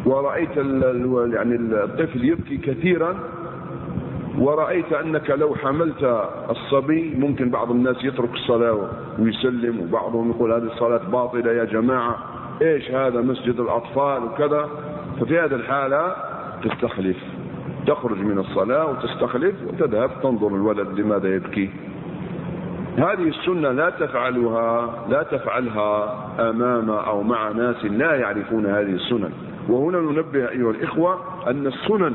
ورأيت يعني الطفل يبكي كثيرا، ورأيت أنك لو حملت الصبي ممكن بعض الناس يترك الصلاة ويسلم، وبعضهم يقول هذه الصلاة باطلة يا جماعة، إيش هذا مسجد الأطفال وكذا. ففي هذه الحالة تستخلف، تخرج من الصلاة وتستخلف وتذهب تنظر الولد لماذا يبكي. هذه السنة لا تفعلها أمام أو مع ناس لا يعرفون هذه السنن. وهنا ننبه أيها الإخوة أن السنن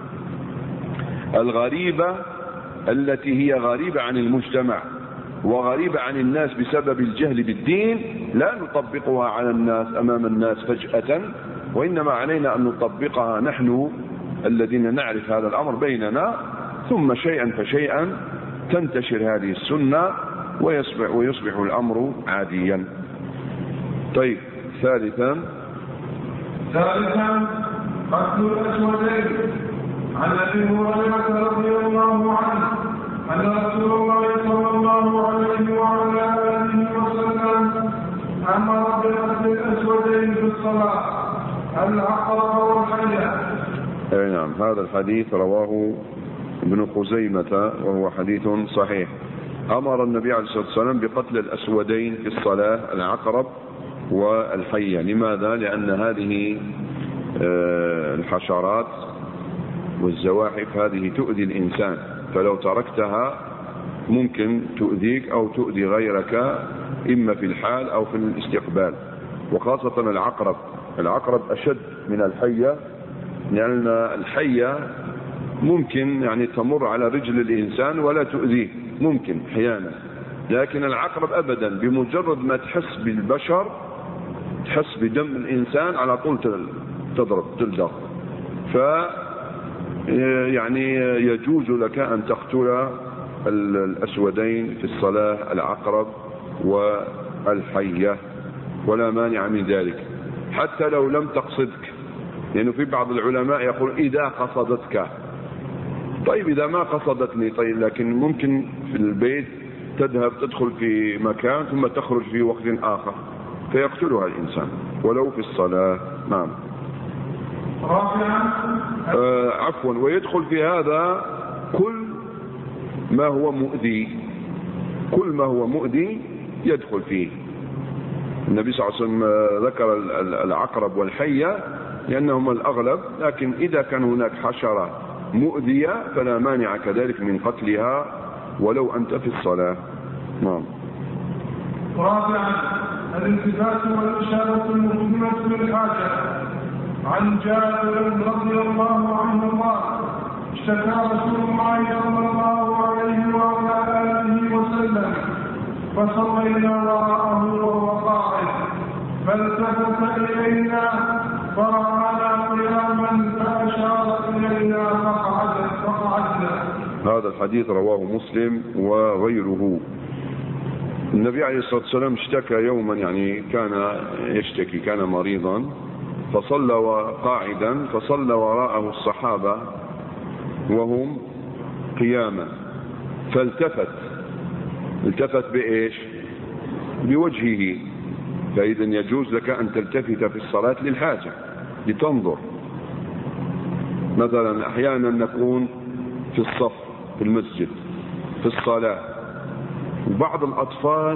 الغريبة التي هي غريبة عن المجتمع وغريبة عن الناس بسبب الجهل بالدين لا نطبقها على الناس أمام الناس فجأة، وإنما علينا أن نطبقها نحن الذين نعرف هذا الأمر بيننا، ثم شيئا فشيئا تنتشر هذه السنة ويصبح الأمر عاديا. طيب، ثالثا قتل الأسودين. عن أبي هريرة رضي الله عنه أن رسول الله صلى الله عليه وعلى آله وسلم أمر بقتل الأسودين في الصلاة، العقرب والحية. أي نعم، هذا الحديث رواه ابن خزيمة وهو حديث صحيح. أمر النبي عليه الصلاة والسلام بقتل الأسودين في الصلاة، العقرب والحية. لماذا؟ لأن هذه الحشرات والزواحف هذه تؤذي الإنسان، فلو تركتها ممكن تؤذيك أو تؤذي غيرك، إما في الحال أو في الاستقبال. وخاصة العقرب أشد من الحية، لأن الحية ممكن يعني تمر على رجل الإنسان ولا تؤذيه، ممكن أحيانا، لكن العقرب أبدا، بمجرد ما تحس بالبشر، تحس بدم الإنسان على طول تضرب تلدغ. يعني يجوز لك أن تقتل الأسودين في الصلاة، العقرب والحية، ولا مانع من ذلك حتى لو لم تقصدك، لأنه في بعض العلماء يقول إذا قصدتك. طيب إذا ما قصدتني، طيب لكن ممكن في البيت تذهب تدخل في مكان ثم تخرج في وقت آخر فيقتلها الإنسان ولو في الصلاة. نعم. عفوا، ويدخل في هذا كل ما هو مؤذي يدخل فيه. النبي صلى الله عليه وسلم ذكر العقرب والحية لأنهما الأغلب، لكن إذا كان هناك حشرة مؤذية فلا مانع كذلك من قتلها ولو أنت في الصلاة. نعم. رابعا، الالتفات والإشارة المهمة للحاجة. عن جابر رضي الله عنه قال: اشتكى رسول الله صلى الله عليه وعلى آله وسلم فصلينا وراءه وهو قاعد، فالتفت إلينا فرآنا قياما فأشار إلينا فقعدنا. هذا الحديث رواه مسلم وغيره. النبي عليه الصلاة والسلام اشتكى يوما، يعني كان يشتكي، كان مريضا، فصلى قاعدا، فصلى وراءه الصحابة وهم قياما، التفت بإيش؟ بوجهه. فإذا يجوز لك أن تلتفت في الصلاة للحاجة، لتنظر. مثلا أحيانا نكون في الصف في المسجد في الصلاة، وبعض الأطفال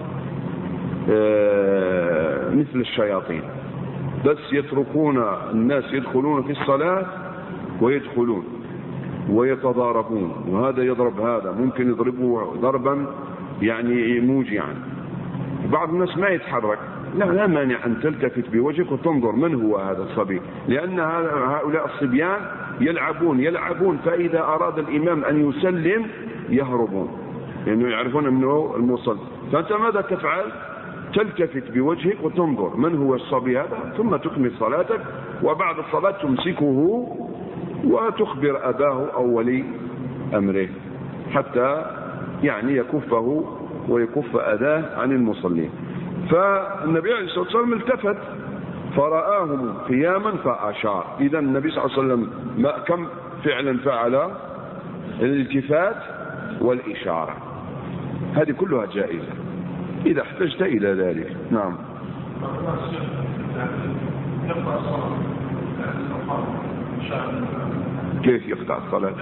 مثل الشياطين بس يتركون الناس يدخلون في الصلاة ويدخلون ويتضاربون، وهذا يضرب هذا، ممكن يضربه ضربا يعني موجعا. بعض الناس ما يتحرك، لا مانع أن تلتفت بوجهك وتنظر من هو هذا الصبي، لأن هؤلاء الصبيان يلعبون، فإذا أراد الإمام أن يسلم يهربون، لأنه يعرفون أنه المصلي. فأنت ماذا تفعل؟ تلتفت بوجهك وتنظر من هو الصبي هذا، ثم تكمل صلاتك، وبعد الصلاة تمسكه وتخبر أباه أو ولي أمره حتى يعني يكفه ويكف أذاه عن المصلين. فالنبي عليه الصلاة والسلام التفت فرآهم قياما فأشار. إذا النبي صلى الله عليه وسلم كم فعلا فعل؟ الالتفات والإشارة، هذه كلها جائزة إذا احتجت إلى ذلك. نعم. كيف يقطع الصلاة؟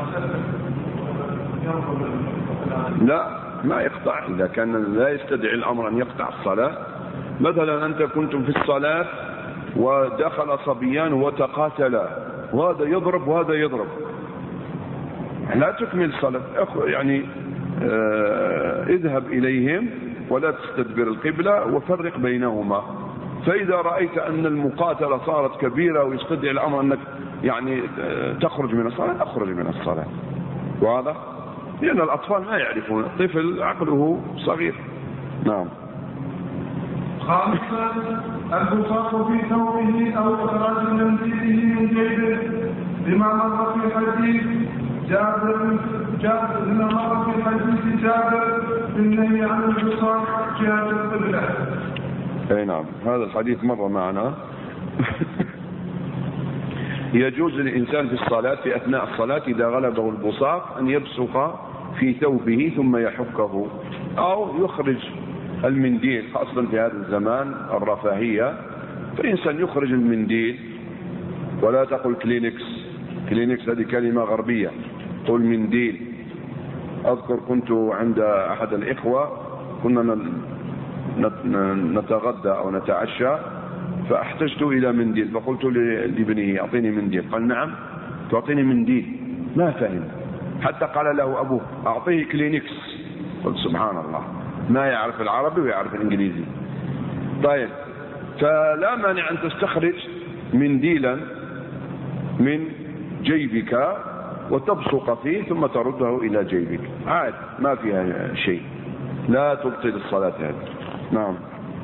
لا، ما يقطع إذا كان لا يستدعي الأمر أن يقطع الصلاة. مثلا أنت كنتم في الصلاة ودخل صبيان وتقاتلا، وهذا يضرب وهذا يضرب، لا تكمل الصلاة، يعني اذهب إليهم ولا تستدبر القبلة وفرق بينهما. فإذا رأيت أن المقاتلة صارت كبيرة ويستدعي الأمر أنك يعني تخرج من الصلاة، أخرج من الصلاة. وهذا لأن الأطفال ما يعرفون، الطفل عقله صغير. نعم. خامسا البصاق في ثوبه أو إخراج منزله من جيبه، لما مر في حديث جابر بالنهي عن البصاق جهة القبلة. أي نعم، هذا الحديث مر معنا. يجوز للإنسان في الصلاة في أثناء الصلاة إذا غلبه البصاق أن يبصق في ثوبه ثم يحكه، أو يخرج المنديل، خاصة في هذا الزمان الرفاهية، فالإنسان يخرج المنديل. ولا تقل كلينكس، كلينكس هذه كلمة غربية، قل منديل. أذكر كنت عند أحد الإخوة، كنا نتغدى أو نتعشى، فاحتجت إلى منديل، فقلت لابنه أعطيني منديل، قال نعم تعطيني منديل، ما فهم، حتى قال له أبوه أعطيه كلينكس. قلت سبحان الله، ما يعرف العربي ويعرف الإنجليزي. طيب، فلا مانع أن تستخرج منديلا من جيبك وتبصق فيه ثم ترده إلى جيبك، عاد ما فيها شيء، لا تبطل الصلاة هذه. نعم.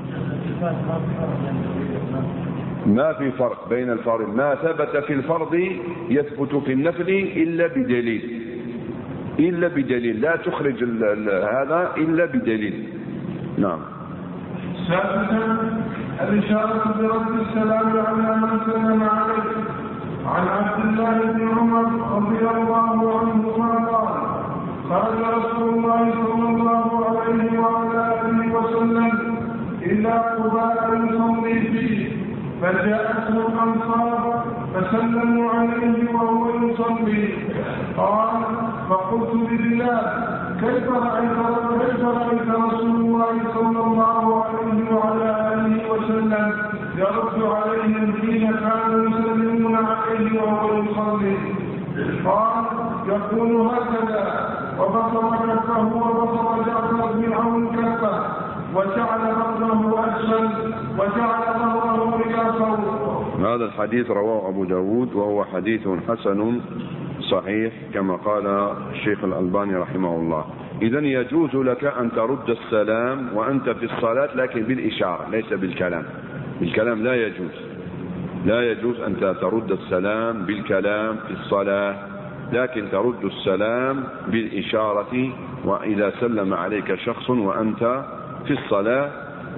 ما في فرق بين الفرض، ما ثبت في الفرض يثبت في النفل إلا بدليل، إلا بدليل، لا تخرج هذا إلا بدليل. نعم. سادسا الإشارة برد السلام على من سلم عليه. عن عبد الله بن عمر رضي الله عنهما قال خرج رسول الله صلى الله عليه وعلى آله وسلم إلى قباء يصلي فيه، فجاءته الأنصار فسلموا عليه وهو يصلي. قال فقلت لبلال كيف رأيت رسول الله صلى الله عليه وعلى آله وسلم يرد عليهم حين كانوا يسلمون عليه وهو يصلي؟ قال يقول هكذا، وبسط كفه وبسط جعفر بن عون كفه، وجعل بطنه أسفل، وجعل ظهره إلى فوق. هذا الحديث رواه أبو داود، وهو حديث حسن صحيح كما قال الشيخ الألباني رحمه الله. إذن يجوز لك أن ترد السلام وأنت في الصلاة، لكن بالإشارة ليس بالكلام. بالكلام لا يجوز، لا يجوز أن ترد السلام بالكلام في الصلاة، لكن ترد السلام بالإشارة. وإذا سلم عليك شخص وأنت في الصلاة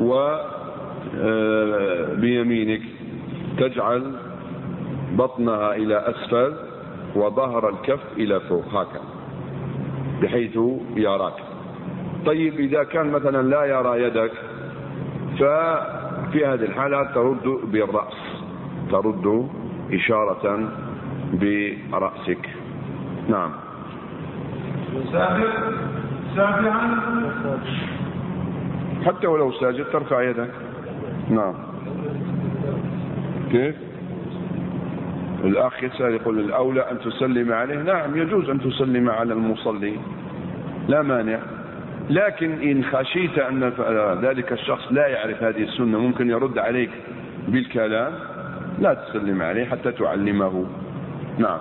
وبيمينك تجعل بطنها إلى أسفل وظهر الكف إلى فوق هكذا بحيث يراك. طيب إذا كان مثلا لا يرى يدك، ففي هذه الحالة ترد بالرأس، ترد إشارة برأسك. نعم. سابعا حتى ولو ساجد ترفع يدك. نعم. كيف؟ الأخ يسأل يقول الأولى أن تسلم عليه. نعم يجوز أن تسلم على المصلي، لا مانع، لكن إن خشيت أن ذلك الشخص لا يعرف هذه السنة، ممكن يرد عليك بالكلام، لا تسلم عليه حتى تعلمه. نعم.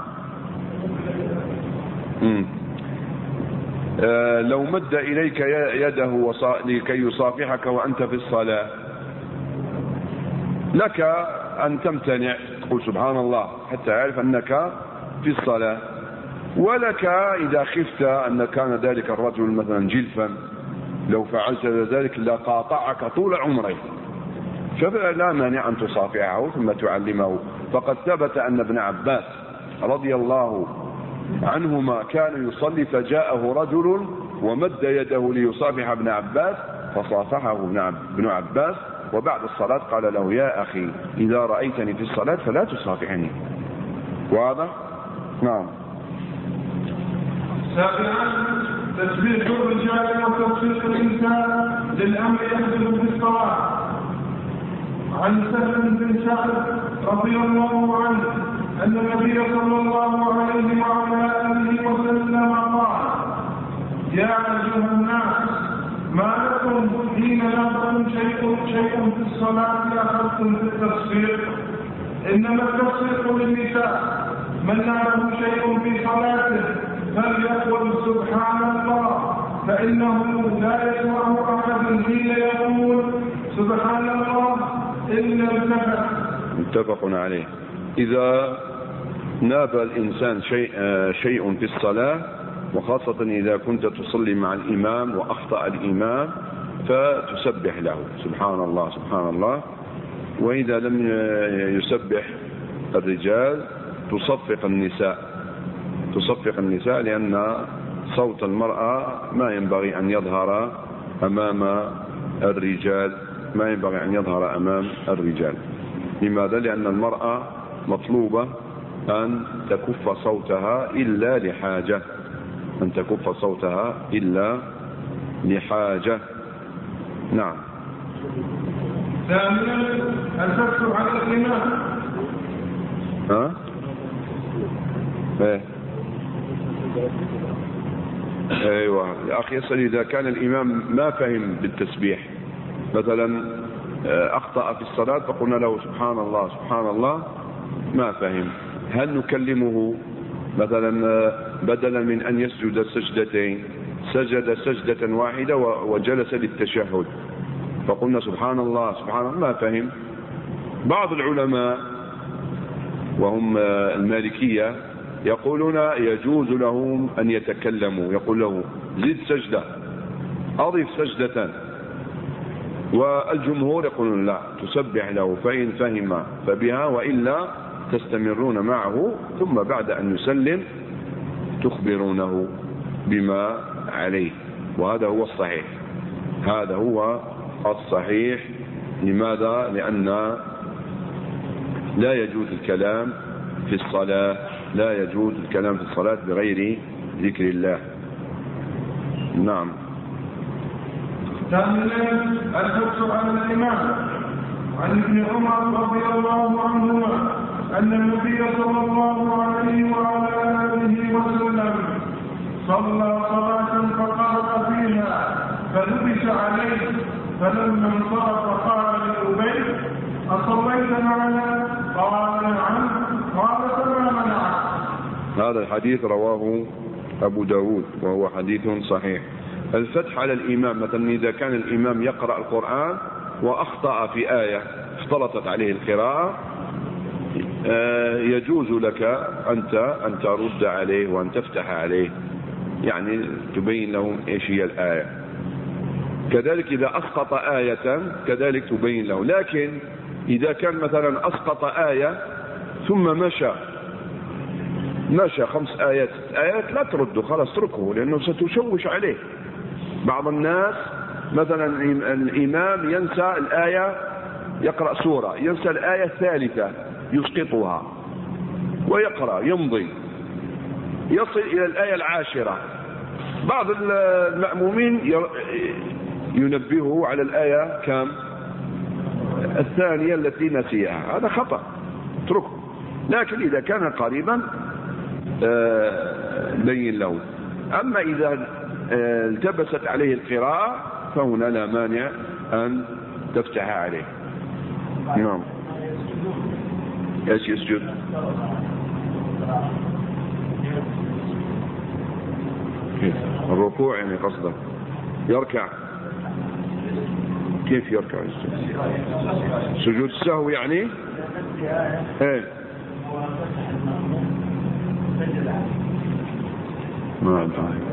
لو مد إليك يده لكي يصافحك وأنت في الصلاة، لك أن تمتنع، تقول سبحان الله حتى يعرف أنك في الصلاة، ولك إذا خفت أن كان ذلك الرجل مثلا جلفا، لو فعلت ذلك لقاطعك طول عمرك، فلا مانع أن تصافحه ثم تعلمه. فقد ثبت أن ابن عباس رضي الله عنهما كان يصلي فجاءه رجل ومد يده ليصافح ابن عباس، فصافحه ابن عباس وبعد الصلاة قال له: يا أخي إذا رأيتني في الصلاة فلا تصافحني. واضح؟ نعم. سابعا تسبيح الرجال وتوفيق الإنسان للأمر يحدث في الصلاة. عن سهل بن سعد رضي الله عنه أن النبي صلى الله عليه وعلى آله وسلم قال: يا أيها الناس ما لكم حين نظر شيء في الصلاة أخذتم في التصفيق؟ إنما التصفيق للنساء. من له شيء في صلاته فليقل سبحان الله، فإنه لا يسمع أحد حين يقول سبحان الله إلا التفت. متفق عليه. إذا ناب الإنسان شيء في الصلاة، وخاصة إذا كنت تصلي مع الإمام وأخطأ الإمام، فتسبح له سبحان الله سبحان الله. وإذا لم يسبح الرجال تصفق النساء، لأن صوت المرأة ما ينبغي أن يظهر أمام الرجال. لماذا؟ لأن المرأة مطلوبة أن تكف صوتها إلا لحاجة. نعم. ثانيا الفتح على الإمام. ايوه الاخ يسأل: اذا كان الامام ما فهم بالتسبيح، مثلا اخطأ في الصلاة فقلنا له سبحان الله سبحان الله، ما فهم، هل نكلمه مثلا بدلا من ان يسجد سجدتين سجد سجدة واحدة وجلس للتشهد، فقلنا سبحان الله سبحان الله، ما فهم؟ بعض العلماء وهم المالكية يقولون يجوز لهم أن يتكلموا، يقول له زد سجدة، أضف سجدة، والجمهور يقولون لا، تسبح له، فإن فهم فبها، وإلا تستمرون معه، ثم بعد أن يسلم تخبرونه بما عليه. وهذا هو الصحيح. لماذا؟ لأن لا يجوز الكلام في الصلاة بغير ذكر الله. نعم. ثانيا الفتح على الإمام. عن ابن عمر رضي الله عنهما أن النبي صلى الله عليه وعلى آله وسلم صلى صلاة فقرأ فيها فلبس عليه، فلما انصرف قال لأبي: أصليت معنا؟ قال: نعم. قال: فما منعك؟ هذا الحديث رواه أبو داود وهو حديث صحيح. الفتح على الإمام، مثلا إذا كان الإمام يقرأ القرآن وأخطأ في آية اختلطت عليه القراءة، يجوز لك أن ترد عليه وأن تفتح عليه، يعني تبين لهم إيش هي الآية. كذلك إذا أسقط آية كذلك تبين له. لكن إذا كان مثلا أسقط آية ثم مشى 5 آيات 6 آيات، لا ترده، خلاص اتركه، لأنه ستشوش عليه. بعض الناس مثلا الإمام ينسى الآية، يقرأ سورة ينسى الآية الثالثة يسقطها ويقرأ يمضي يصل إلى الآية 10. بعض المأمومين ينبهه على الآية كم؟ الثانية التي نسيها. هذا خطأ، اتركه. لكن إذا كان قريبا بين له. أما إذا التبست عليه القراءة فهنا لا مانع أن تفتح عليه. نعم. ايش يسجد؟ الركوع يعني قصده يركع. كيف يركع؟ سجود السهو يعني؟ ايه ما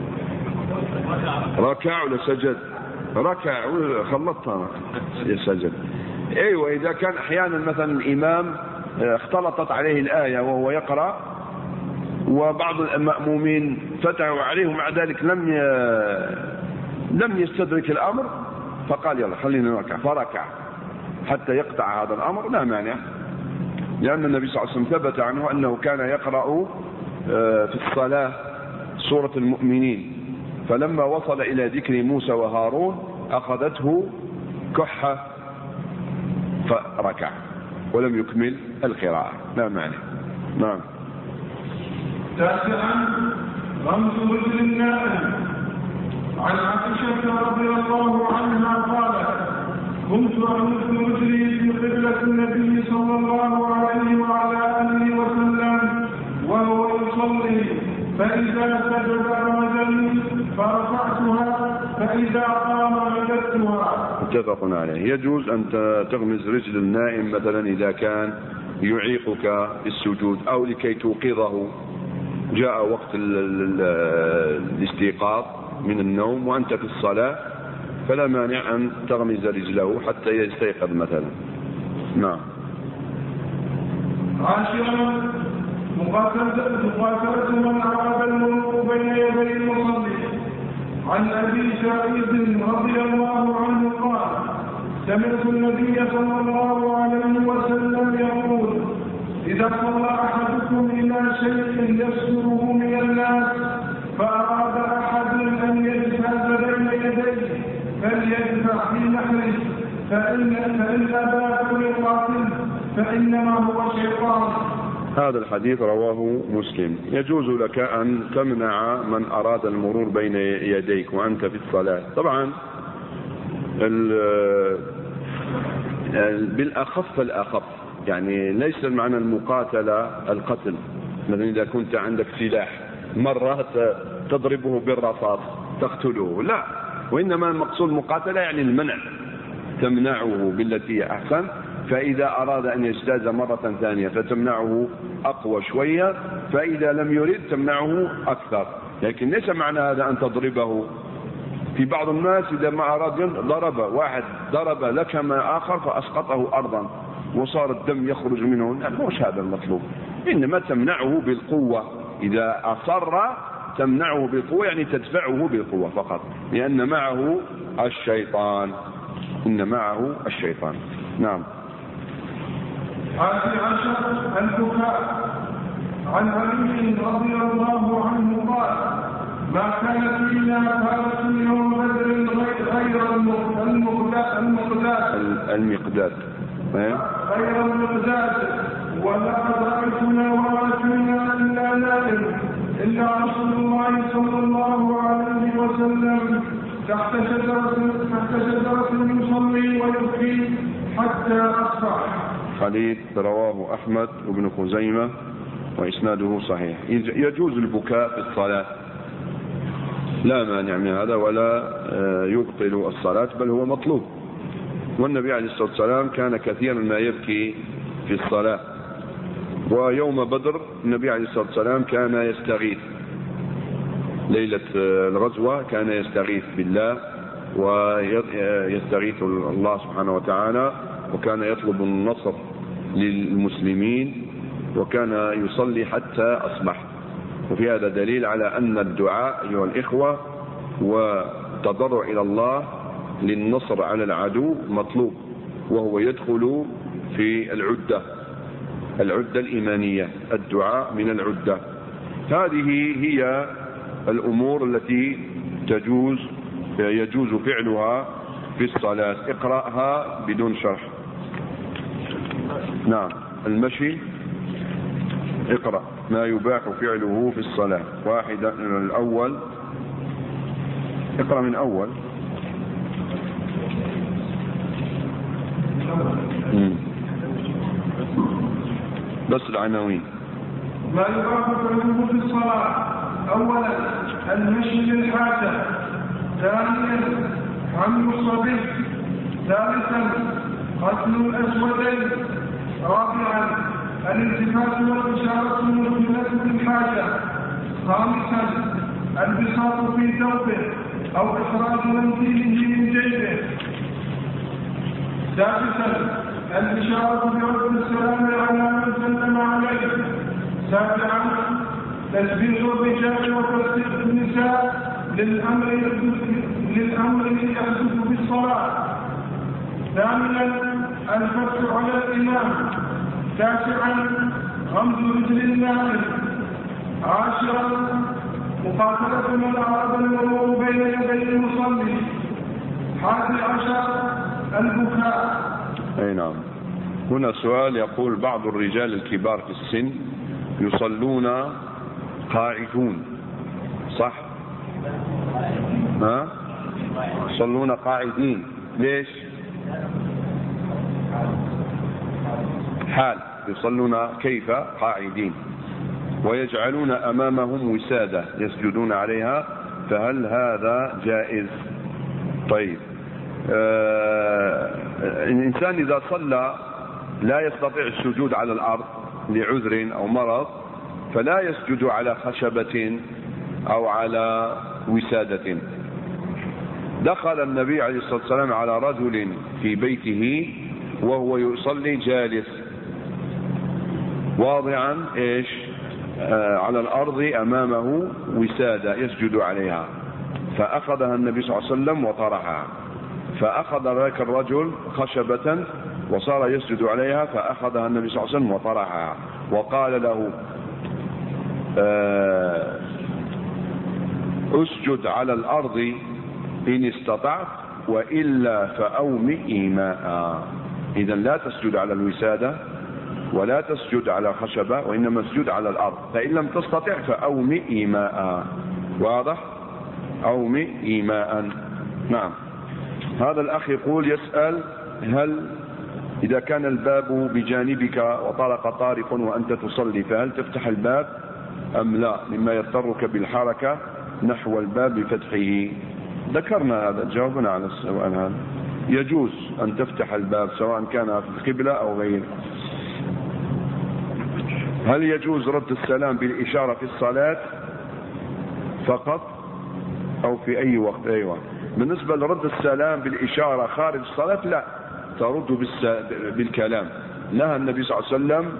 ركع ولا سجد؟ ركع خلطتها سجد. ايوه اذا كان احيانا مثلا الامام اختلطت عليه الايه وهو يقرا وبعض المأمومين فتحوا عليه ومع ذلك لم يستدرك الامر، فقال يلا خلينا نركع، فركع. حتى يقطع هذا الأمر لا مانع، لأن النبي صلى الله عليه وسلم ثبت عنه أنه كان يقرأ في الصلاة سورة المؤمنين، فلما وصل إلى ذكر موسى وهارون أخذته كحة فركع ولم يكمل القراءة لا مانع. نعم. تاسعا غمس رجل النائم. عن عائشة رضي الله عنها قالت: كنت أغمس رجلي في قبلة النبي صلى الله عليه وعلى آله وسلم وهو يصلي، فإذا سجد رمزني فرفعتها، فإذا قام مددتها. متفق عليه. يجوز أن تغمز رجل النائم مثلا إذا كان يعيقك في السجود أو لكي توقظه، جاء وقت الاستيقاظ من النوم وأنت في الصلاة، فلا مانع أن تغمز رجله حتى يستيقظ مثلا. نعم. عاشرا مقاتلة من أراد المرور بين يدي المصلي. عن أبي سعيد رضي الله عنه قال: سمعت النبي صلى الله عليه وسلم يقول: إذا صلى أحدكم إلى شيء يستره من الناس فأراد أحد أن يجتاز بين يديه فليدفع في نحره، فإن أبى فليقاتل فإنما هو شيطان. هذا الحديث رواه مسلم. يجوز لك أن تمنع من أراد المرور بين يديك وأنت في الصلاة. طبعا بالأخف الأخف، يعني ليس معنى المقاتلة القتل، مثلا إذا كنت عندك سلاح مرة تضربه بالرصاص تقتله، لا، وإنما المقصود المقاتلة يعني المنع، تمنعه بالتي أحسن، فإذا أراد أن يجتاز مرة ثانية فتمنعه أقوى شوية، فإذا لم يرد تمنعه أكثر، لكن ليس معنى هذا أن تضربه. في بعض الناس إذا ما أراد ضرب واحد، ضرب لكم آخر فأسقطه أرضا وصار الدم يخرج منه، لا، مش هذا المطلوب، إنما تمنعه بالقوة. إذا أصر تمنعه بالقوة يعني تدفعه بالقوة فقط، لأن معه الشيطان، إن معه الشيطان. نعم. 11 البكاء. عن علي رضي الله عنه قال: ما كان فينا فارس يوم بدر غير المقداد ولقد رأيتنا وما إلا نائم إلا رسول الله صلى الله عليه وسلم تحت شجرة يصلي ويبكي حتى أصبح. حديث رواه أحمد وابن خزيمة وإسناده صحيح. يجوز البكاء في الصلاة، لا مانع من هذا ولا يبطل الصلاة، بل هو مطلوب. والنبي عليه الصلاة والسلام كان كثيرا ما يبكي في الصلاة. ويوم بدر النبي عليه الصلاة والسلام كان يستغيث، ليلة الغزوة كان يستغيث بالله ويستغيث الله سبحانه وتعالى، وكان يطلب النصر للمسلمين، وكان يصلي حتى أصبح. وفي هذا دليل على أن الدعاء أيها الإخوة والتضرع إلى الله للنصر على العدو مطلوب، وهو يدخل في العدة الإيمانية، الدعاء من العدة. هذه هي الأمور التي يجوز فعلها في الصلاة. اقرأها بدون شرح. نعم. المشي، اقرأ ما يباح فعله في الصلاة. واحدة من الأول، اقرأ من أول. بس العناوين. ما يباح فعله في الصلاة: أولا المشي للحاجة، ثانيا حمل الصبي، ثالثا قتل الأسودين، رابعا الالتفات والإشارة المشكلة بالحاجة، خامسا البساط في ثوبه أو إخراج منزله من جيبه، سادسا الإشارة برد السلام على من سلم عليه، سابعا تسبيح الرجال وتصديق النساء للأمر يحدث بالصلاة، ثامنا الفتح على الإمام. 9 غمز رجل النائب. 10 مقاتلة من أراد المرور بين يدي المصلي. 11 البكاء. أي نعم. هنا سؤال يقول بعض الرجال الكبار في السن يصلون قاعدون، صح؟ ها؟ يصلون قاعدين، ليش؟ حال يصلون كيف قاعدين، ويجعلون أمامهم وسادة يسجدون عليها، فهل هذا جائز؟ طيب، الإنسان إذا صلى لا يستطيع السجود على الأرض لعذر أو مرض فلا يسجد على خشبة أو على وسادة. دخل النبي عليه الصلاة والسلام على رجل في بيته وهو يصلي جالس واضعا على الأرض أمامه وسادة يسجد عليها، فأخذها النبي صلى الله عليه وسلم وطرحها، فأخذ ذاك الرجل خشبة وصار يسجد عليها، فأخذها النبي صلى الله عليه وسلم وطرحها، وقال له اسجد على الأرض إن استطعت وإلا فأومئ ماء. إذا لا تسجد على الوسادة ولا تسجد على خشبة، وإنما تسجد على الأرض، فإن لم تستطع فأومئ ماء. واضح؟ أومئ ماء. نعم. هذا الأخ يقول يسأل هل إذا كان الباب بجانبك وطرق طارق وأنت تصلي فهل تفتح الباب أم لا، مما يضطرك بالحركة نحو الباب بفتحه؟ ذكرنا هذا، جاوبنا على السؤال هذا. يجوز أن تفتح الباب سواء كان في القبلة أو غيره. هل يجوز رد السلام بالإشارة في الصلاة فقط أو في أي وقت؟ أيوة. بالنسبة لرد السلام بالإشارة خارج الصلاة لا، ترد بالكلام. نهى النبي صلى الله عليه وسلم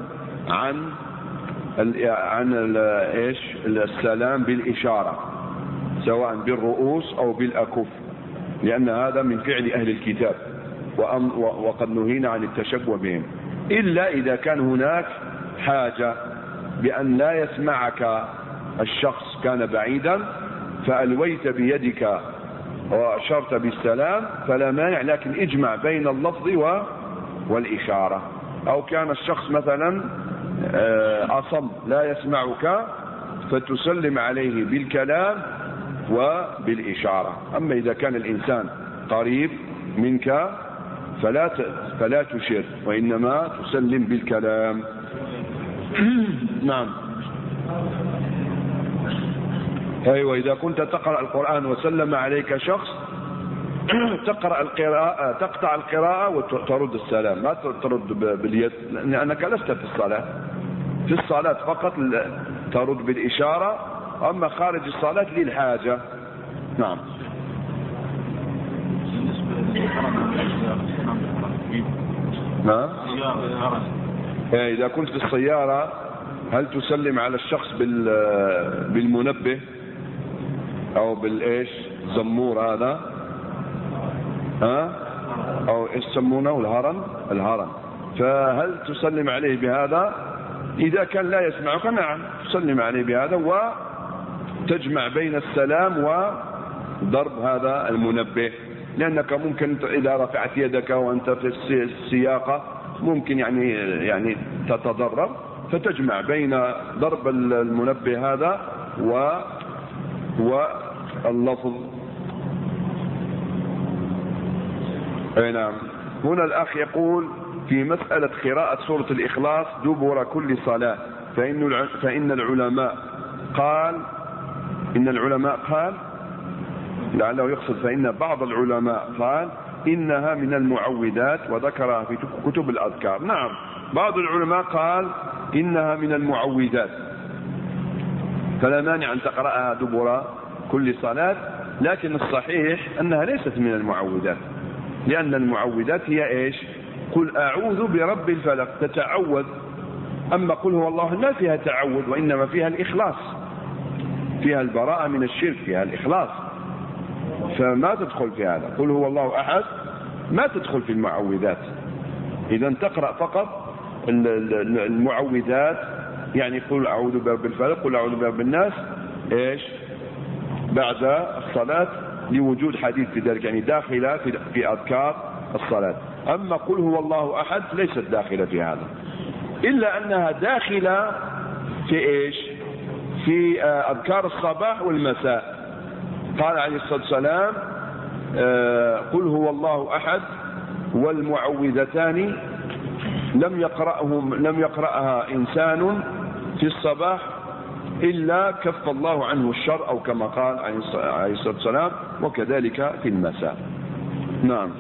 عن السلام بالإشارة سواء بالرؤوس أو بالأكف، لأن هذا من فعل أهل الكتاب، وقد نهينا عن التشبه بهم، إلا إذا كان هناك حاجة بأن لا يسمعك الشخص كان بعيدا فألويت بيدك وأشرت بالسلام فلا مانع، لكن اجمع بين اللفظ والإشارة. أو كان الشخص مثلا أصم لا يسمعك فتسلم عليه بالكلام وبالإشارة. أما إذا كان الإنسان قريب منك فلا تشير وإنما تسلم بالكلام. نعم. أيوة. إذا كنت تقرأ القرآن وسلم عليك شخص تقطع القراءة وترد السلام، ما ترد باليد، لأنك لست في الصلاة. في الصلاة فقط ترد بالإشارة، أما خارج الصلاة للحاجة. نعم. نعم. إذا كنت في السيارة هل تسلم على الشخص بالمنبه أو زمور هذا، أو يسمونه الهرن، فهل تسلم عليه بهذا؟ إذا كان لا يسمعك نعم تسلم عليه بهذا، وتجمع بين السلام وضرب هذا المنبه، لأنك ممكن إذا رفعت يدك وأنت في السياقة ممكن يعني تتضرر، فتجمع بين ضرب المنبه هذا واللفظ. أي نعم. هنا الأخ يقول في مسألة قراءة سورة الإخلاص دبر كل صلاة، فإن العلماء قال لعله يقصد فإن بعض العلماء قال إنها من المعوذات وذكرها في كتب الأذكار. نعم، بعض العلماء قال إنها من المعوذات، فلا مانع أن تقرأها دبر كل صلاة، لكن الصحيح أنها ليست من المعوذات، لأن المعوذات هي قل أعوذ برب الفلق، تتعوذ. أما قل هو الله ما فيها تعوذ، وإنما فيها الإخلاص، فيها البراءة من الشرك، فيها الإخلاص، فما تدخل في هذا. قل هو الله أحد ما تدخل في المعوذات. إذا تقرأ فقط المعوذات، يعني قل أعوذ برب الفلق، قل أعوذ برب الناس، إيش بعد الصلاة، لوجود حديث في ذلك، يعني داخلة في أذكار الصلاة. أما قل هو الله أحد ليست داخلة في هذا، إلا أنها داخلة في إيش؟ في أذكار الصباح والمساء. قال عليه الصلاة والسلام قل هو الله أحد والمعوذتان لم يقرأها إنسان في الصباح إلا كف الله عنه الشر، أو كما قال عليه الصلاة والسلام، وكذلك في المساء. نعم.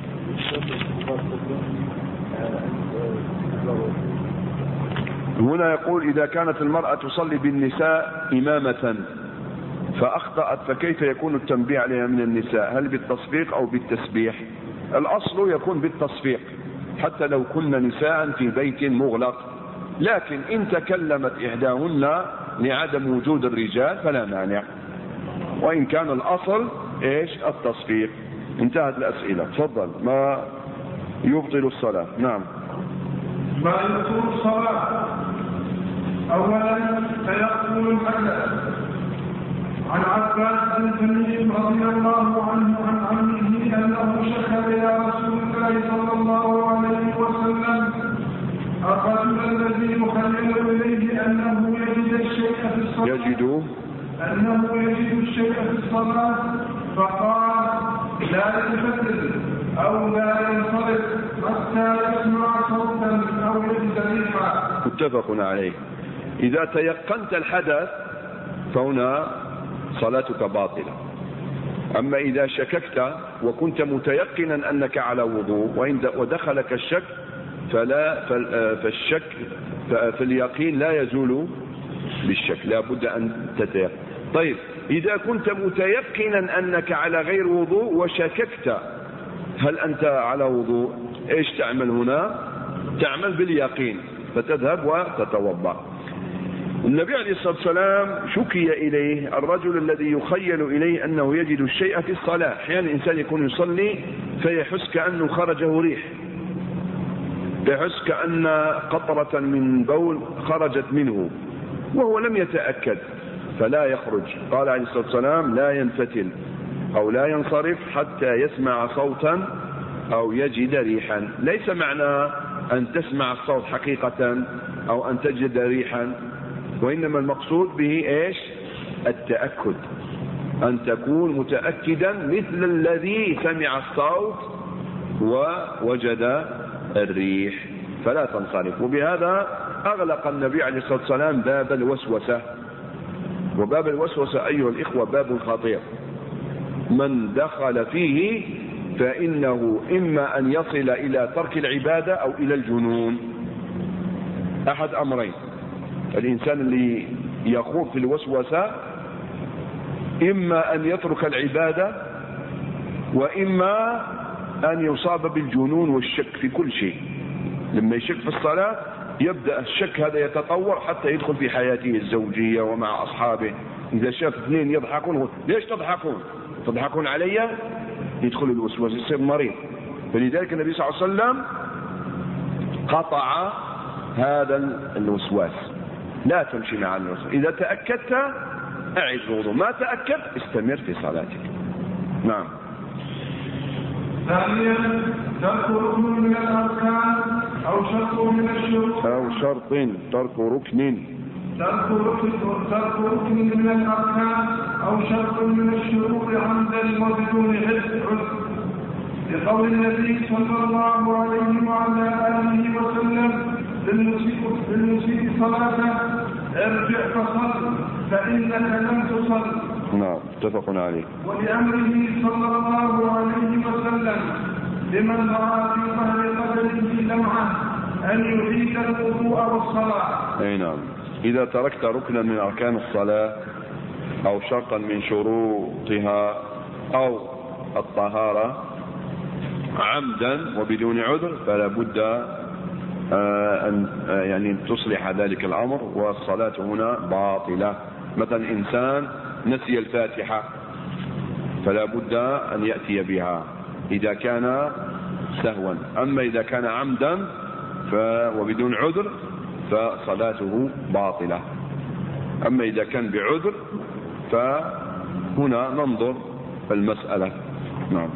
هنا يقول إذا كانت المرأة تصلي بالنساء إمامة فأخطأت فكيف يكون التنبيه عليها من النساء؟ هل بالتصفيق أو بالتسبيح؟ الأصل يكون بالتصفيق حتى لو كن نساء في بيت مغلق، لكن إن تكلمت إحداهن لعدم وجود الرجال فلا مانع، وإن كان الأصل إيش؟ التصفيق. انتهت الأسئلة. تفضل. ما يبطل الصلاة؟ نعم. ما يبطل الصلاة: أولا تيقن الحدث. عن عباس بن تميم رضي الله عنه عن عمه أنه شكى إلى رسول الله صلى الله عليه وسلم الرجل الذي يخيل إليه أنه يجد الشيء في الصلاة فقال: لا يتفتل أو لا ينصرف حتى يسمع صوتا أو يجد ريحا. متفق عليه. إذا تيقنت الحدث فهنا صلاتك باطلة. أما إذا شككت وكنت متيقنا أنك على وضوء ودخلك الشك فالشك فاليقين لا يزول بالشك، لا بد أن تتيقن. طيب، إذا كنت متيقنا أنك على غير وضوء وشككت هل أنت على وضوء، إيش تعمل هنا؟ تعمل باليقين، فتذهب وتتوضأ. النبي عليه الصلاة والسلام شكي إليه الرجل الذي يخيل إليه أنه يجد الشيء في الصلاة. أحيانا الإنسان يكون يصلي فيحس كأنه خرجه ريح، يحس كأن قطرة من بول خرجت منه وهو لم يتأكد، فلا يخرج. قال عليه الصلاة والسلام: لا ينفتل أو لا ينصرف حتى يسمع صوتا أو يجد ريحا. ليس معنى أن تسمع الصوت حقيقة أو أن تجد ريحا، وإنما المقصود به إيش؟ التأكد، أن تكون متأكدا مثل الذي سمع الصوت ووجد الريح، فلا تنصرف. وبهذا أغلق النبي عليه الصلاة والسلام باب الوسوسة. وباب الوسوسة أيها الإخوة باب خطير، من دخل فيه فإنه إما أن يصل إلى ترك العبادة أو إلى الجنون. أحد أمرين: الإنسان اللي يخوض في الوسوسة إما أن يترك العبادة، وإما أن يصاب بالجنون والشك في كل شيء. لما يشك في الصلاة يبدأ الشك هذا يتطور حتى يدخل في حياته الزوجية ومع أصحابه. إذا شاف اثنين يضحكون: ليش تضحكون علي؟ يدخل الوسواس، يصير مريض. فلذلك النبي صلى الله عليه وسلم قطع هذا الوسواس، لا تمشي مع الوسواس. إذا تأكدت أعد الوضوء، ما تأكد استمر في صلاتك. نعم. ثانيا ترك ركن من الأركان أو شرط من الشروط ترك ركن من الأركان أو شرط من الشروط عمدا وبدون عذر، لقول النبي صلى الله عليه وعلى آله وسلم للمسيء صلاته: ارجع فصل فإنك لم تصل. نعم، متفق عليه. ولأمره صلى الله عليه وسلم لمن رأى في ظهر قدمه لمعة أن يعيد الوضوء والصلاة. أي نعم. إذا تركت ركنا من أركان الصلاة أو شرطا من شروطها أو الطهارة عمدا وبدون عذر فلا بد أن تصلح ذلك الأمر، والصلاة هنا باطلة. مثلا إنسان نسي الفاتحة فلا بد أن يأتي بها إذا كان سهوا. أما إذا كان عمدا وبدون عذر فصلاته باطلة. أما إذا كان بعذر فهنا ننظر في المسألة. نعم.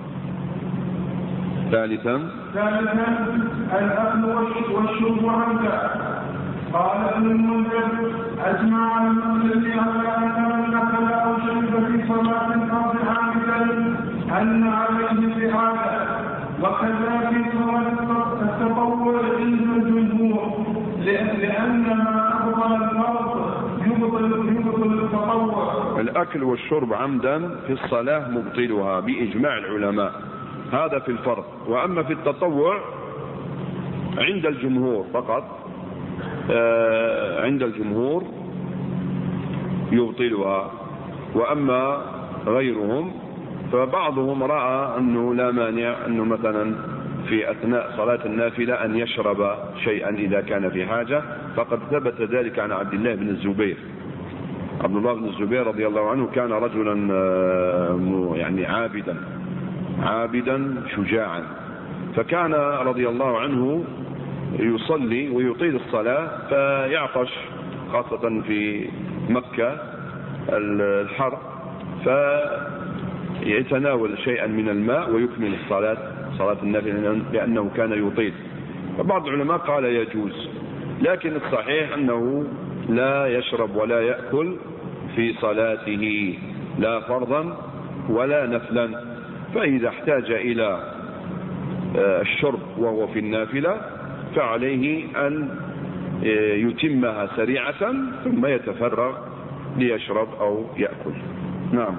ثالثا الأكل والشرب عمدا. قال ابن المنذر: أجمع المسلمين على أن من أكل أو شرب في صلاة الفرض عامدا أن عليه الإعادة، وكذا في صلاة التطوع عند الجمهور، لأن ما أبطل الفرض يبطل التطوع. الأكل والشرب عمدا في الصلاة مبطلها بإجماع العلماء، هذا في الفرض. وأما في التطوع عند الجمهور فقط، عند الجمهور يبطلها. وأما غيرهم فبعضهم رأى أنه لا مانع أنه مثلا في أثناء صلاة النافلة أن يشرب شيئا إذا كان في حاجة، فقد ثبت ذلك عن عبد الله بن الزبير. عبد الله بن الزبير رضي الله عنه كان رجلا يعني عابدا شجاعا، فكان رضي الله عنه يصلي ويطيل الصلاة، فيعطش خاصة في مكة الحر، فيتناول شيئا من الماء ويكمل صلاة النافلة لأنه كان يطيل. فبعض العلماء قال يجوز، لكن الصحيح أنه لا يشرب ولا يأكل في صلاته، لا فرضا ولا نفلا. فإذا احتاج إلى الشرب وهو في النافلة فعليه أن يتمها سريعة ثم يتفرغ ليشرب أو يأكل. نعم.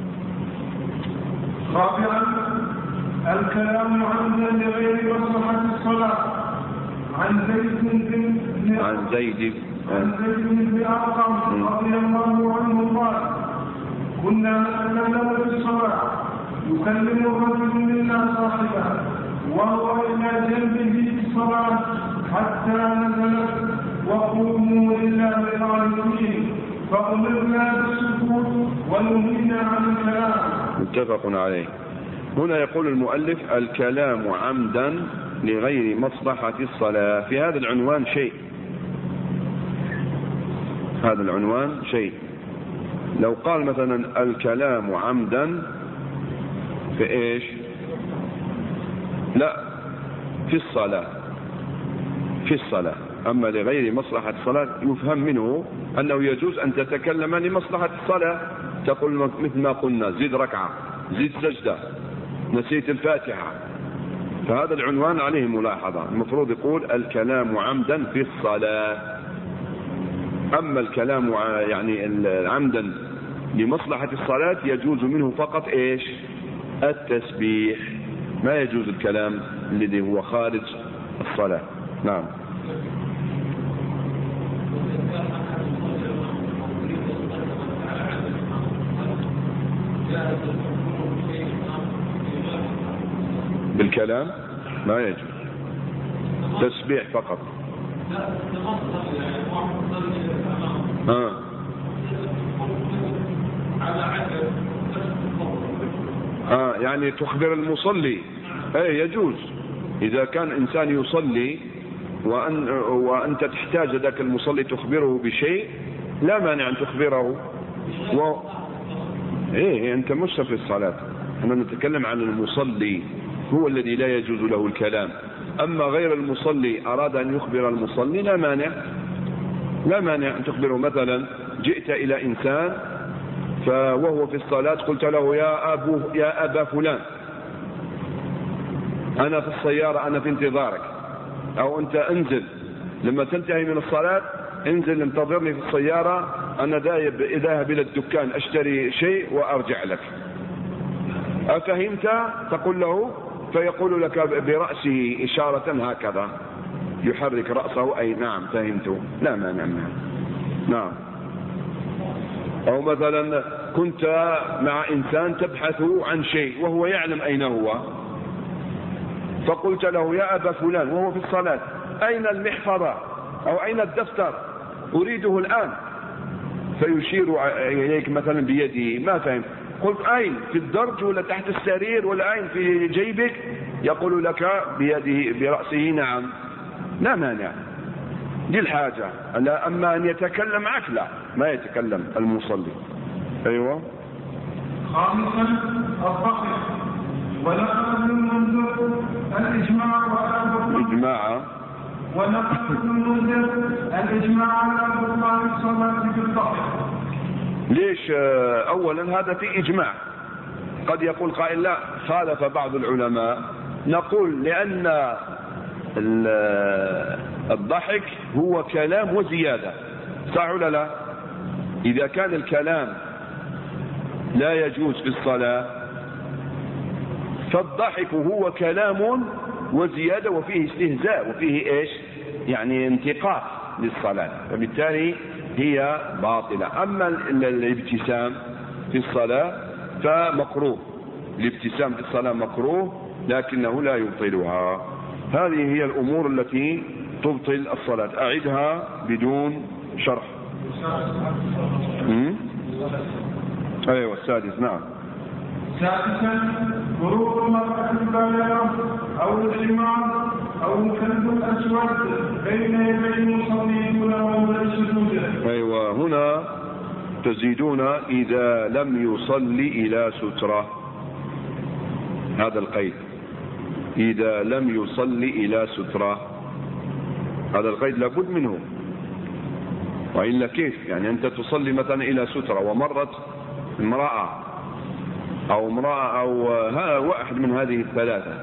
رابعا الكلام عمدا لغير مصلحة الصلاة. عن زيد بن أرقم رضي الله عنه قال: كنا نتكلم في الصلاة يكلم الرجل منا صاحبه وهو إلى جنبه في الصلاة حتى نزلت: وقوموا لله قانتين، فأمرنا بالسكوت ونهينا عن الكلام. متفق عليه. هنا يقول المؤلف: الكلام عمدا لغير مصلحة الصلاة. في هذا العنوان شيء. لو قال مثلا الكلام عمدا في ايش؟ لا، في الصلاة. أما لغير مصلحة الصلاة يفهم منه أنه يجوز أن تتكلم لمصلحة الصلاة، تقول مثل ما قلنا: زيد ركعة، زيد سجدة، نسيت الفاتحة. فهذا العنوان عليه ملاحظة. المفروض يقول الكلام عمدا في الصلاة. أما الكلام يعني عمدا لمصلحة الصلاة يجوز منه فقط ايش؟ التسبيح. ما يجوز الكلام الذي هو خارج الصلاة. نعم. بالكلام ما يجوز، تسبيح فقط. يعني تخبر المصلي. يجوز إذا كان إنسان يصلي وأنت تحتاج ذاك المصلي تخبره بشيء، لا مانع أن تخبره. أنت مش في الصلاة، احنا نتكلم عن المصلي، هو الذي لا يجوز له الكلام. أما غير المصلي أراد أن يخبر المصلي لا مانع أن تخبره. مثلا جئت إلى إنسان وهو في الصلاة قلت له: يا أبا فلان، أنا في السيارة، أنا في انتظارك. أو أنت انزل لما تنتهي من الصلاة، انزل انتظرني في السيارة، أنا ذاهب إلى الدكان أشتري شيء وأرجع لك. أفهمت؟ تقول له، فيقول لك برأسه إشارة هكذا، يحرك رأسه أي نعم فهمت، لا مانع. نعم. أو مثلا كنت مع إنسان تبحث عن شيء وهو يعلم أين هو، فقلت له: يا أبا فلان، وهو في الصلاة: أين المحفظة أو أين الدفتر؟ أريده الآن. فيشير إليك مثلا بيده، ما فهم. قلت: أين؟ في الدرج ولا تحت السرير ولا أين؟ في جيبك؟ يقول لك بيده برأسه نعم، لا مانع، دي الحاجة. لا أما أن يتكلم معك لا، ما يتكلم المصلي. أيوة. خامسا الضحك، ونقل ابن المنذر الإجماع على بطلان الصلاة بالضحك. ليش؟ أولا هذا في إجماع. قد يقول قائل لا خالف بعض العلماء، نقول لأن الضحك هو كلام وزيادة، صح ولا لا؟ إذا كان الكلام لا يجوز في الصلاة، فالضحك هو كلام وزيادة وفيه استهزاء وفيه إيش؟ يعني انتقاص للصلاة، فبالتالي هي باطلة. أما الابتسام في الصلاة فمكروه، الابتسام في الصلاة مكروه لكنه لا يبطلها. هذه هي الأمور التي تبطل الصلاة. أعدها بدون شرح. أيوة السادس. نعم. سادسا بروق المرأة البالغة أو الحمار أو الكلب الأسود بين يدي المصلي دون موضع السجود. أيوة، هنا تزيدون إذا لم يصلي إلى سترة، هذا القيد، إذا لم يصلي إلى سترة، هذا القيد لابد منه، وإلا كيف؟ يعني أنت تصلي مثلا إلى سترة ومرت امرأة أو واحد من هذه الثلاثة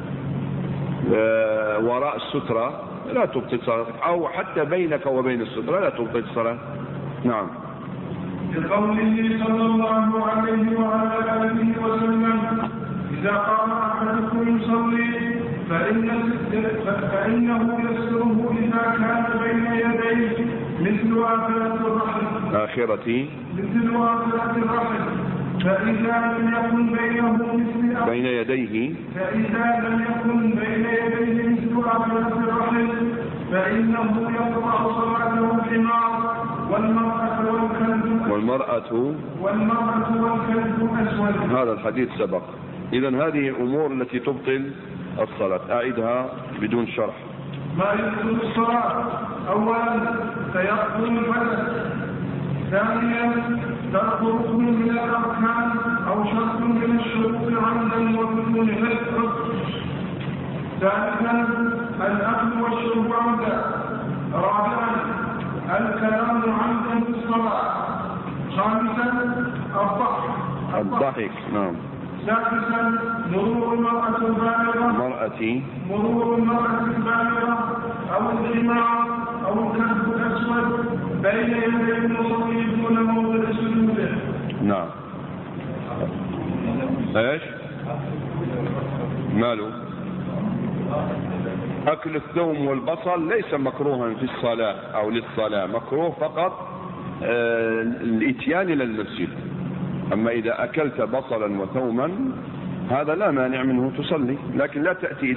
وراء السترة، لا تبطل صلاتك، أو حتى بينك وبين السترة لا تبطل الصلاة. نعم. لقوله صلى الله عليه وعلى آله وسلم: إذا قام أحدكم يصلي فإنه يسره إذا كان بين يديه مثل آخرة الرحل، فإذا لم يكن بين يديه مثل آخرة الرحل فإنه يقطع صلاته الحمار والمرأة والكلب الأسود. هذا الحديث سبق. إذن هذه الأمور التي تبطل الصلاة. أعدها بدون شرح. ما يبطل الصلاة: أولا تيقن البدن، ثانيا ترك ركن من الأركان أو شرط من الشروط عمدا وبدون عذر، ثالثا الأكل والشرب عمدا، رابعا الكلام عمدا في الصلاة، خامسا الضحك. نعم. سادسا مرور المرأة البالغة أو الحمار أو الكلب الأسود بين يدي المصلي دون موضع سجوده. نعم. ايش؟ ماله؟ أكل الثوم والبصل ليس مكروها في الصلاة أو للصلاة، مكروه فقط الإتيان إلى المسجد. أما إذا أكلت بصلا وثوما هذا لا مانع منه تصلي، لكن لا تأتي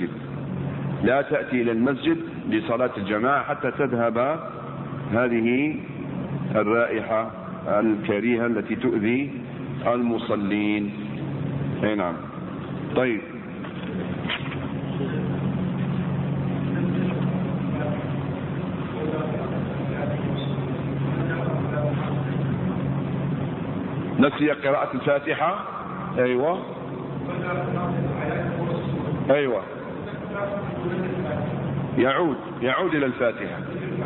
إلى المسجد لصلاة الجماعة حتى تذهب هذه الرائحة الكريهة التي تؤذي المصلين. أي نعم. طيب، نسي قراءة الفاتحة. أيوة يعود إلى الفاتحة.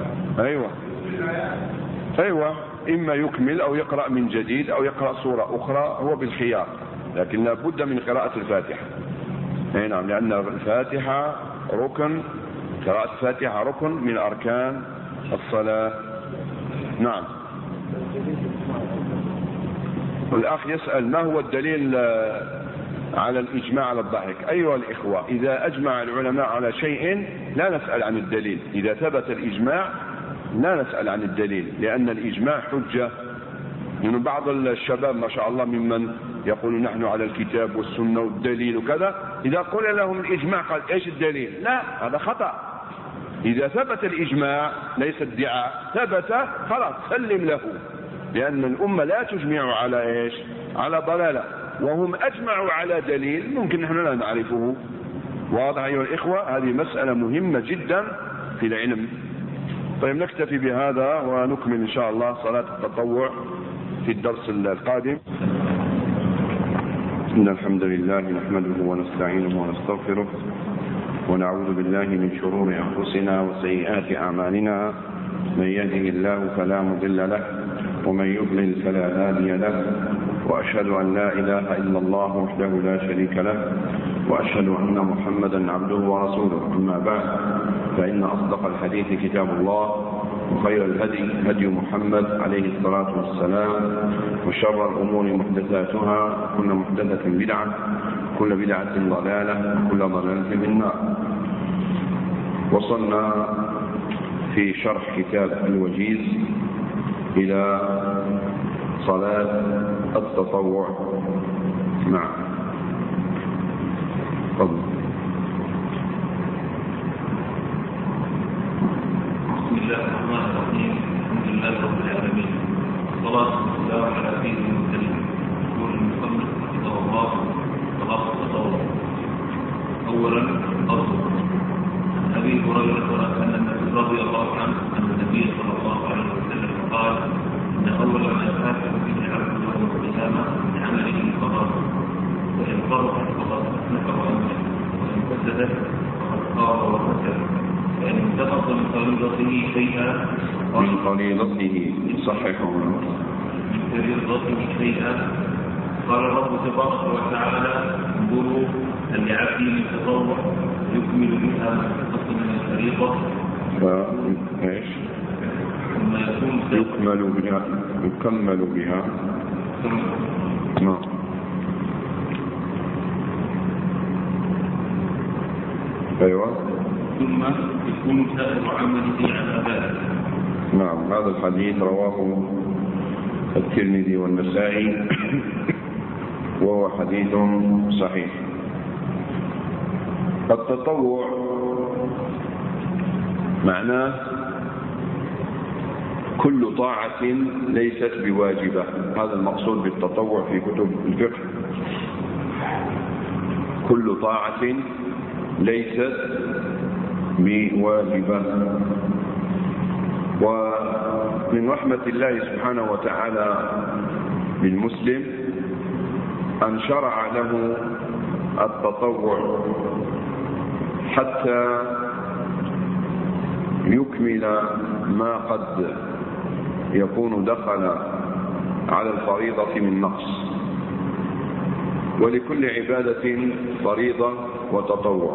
أيوة إما يكمل أو يقرأ من جديد أو يقرأ سورة أخرى، هو بالخيار، لكن لا بد من قراءة الفاتحة. أي نعم، لأن الفاتحة ركن، قراءة الفاتحة ركن من أركان الصلاة. نعم. والأخ يسأل: ما هو الدليل على الإجماع على الضحك؟ أيها الإخوة، إذا أجمع العلماء على شيء لا نسأل عن الدليل، إذا ثبت الإجماع لا نسأل عن الدليل، لأن الإجماع حجة. من بعض الشباب ما شاء الله ممن يقول نحن على الكتاب والسنة والدليل وكذا، إذا قل لهم الإجماع قال إيش الدليل؟ لا، هذا خطأ. إذا ثبت الإجماع ليس ادعاء، ثبت خلاص سلم له، لأن الأمة لا تجمع على إيش؟ على ضلالة، وهم أجمعوا على دليل ممكن نحن لا نعرفه، واضح أيها الإخوة؟ هذه مسألة مهمة جدا في العلم. طيب نكتفي بهذا ونكمل إن شاء الله صلاة التطوع في الدرس القادم. إن الحمد لله نحمده ونستعينه ونستغفره ونعوذ بالله من شرور أنفسنا وسيئات أعمالنا. من يهده الله فلا مضل له ومن يضلل فلا هادي له، وأشهد أن لا إله إلا الله وحده لا شريك له، وأشهد أن محمدا عبده ورسوله. أما بعد، فإن أصدق الحديث كتاب الله، وخير الهدي هدي محمد عليه الصلاة والسلام، وشر الأمور محدثاتها، كل محدثة بدعة، كل بدعة ضلالة، كل ضلالة في النار. وصلنا في شرح كتاب الوجيز إلى صلاة التطوع. نعم، تفضل. بسم الله الرحمن الرحيم. الحمد لله رب العالمين، والصلاة والسلام على سيدنا المرسلين. يقول المصنف رحمه الله: صلاة التطوع. أولا أصل أبي هريرة أن النبي رضي الله عنه أن النبي صلى الله عليه وسلم قال: إن أول ما يحاسب به العبد يوم القيامة من عمله الصلاة، فإن صلحت فقد نكر أمره، وإن فسدت فقد خاب وخسر، فإن انتقص من فريضته شيئا قال رب تبارك وتعالى: انظروا هل لعبدي من تطوع يكمل بها ما انتقص من الفريضة، ثم يكمل بها. أيوة. ثم يكون سائر عمله على ذلك. نعم، هذا الحديث رواه الترمذي والنسائي وهو حديث صحيح. التطوع معناه كل طاعة ليست بواجبة. هذا المقصود بالتطوع في كتب الفقه. كل طاعة ليست بواجبة. ومن رحمة الله سبحانه وتعالى بالمسلم أن شرع له التطوع حتى يكمل ما قد يكون دخل على الفريضة من نقص. ولكل عبادة فريضة وتطوع.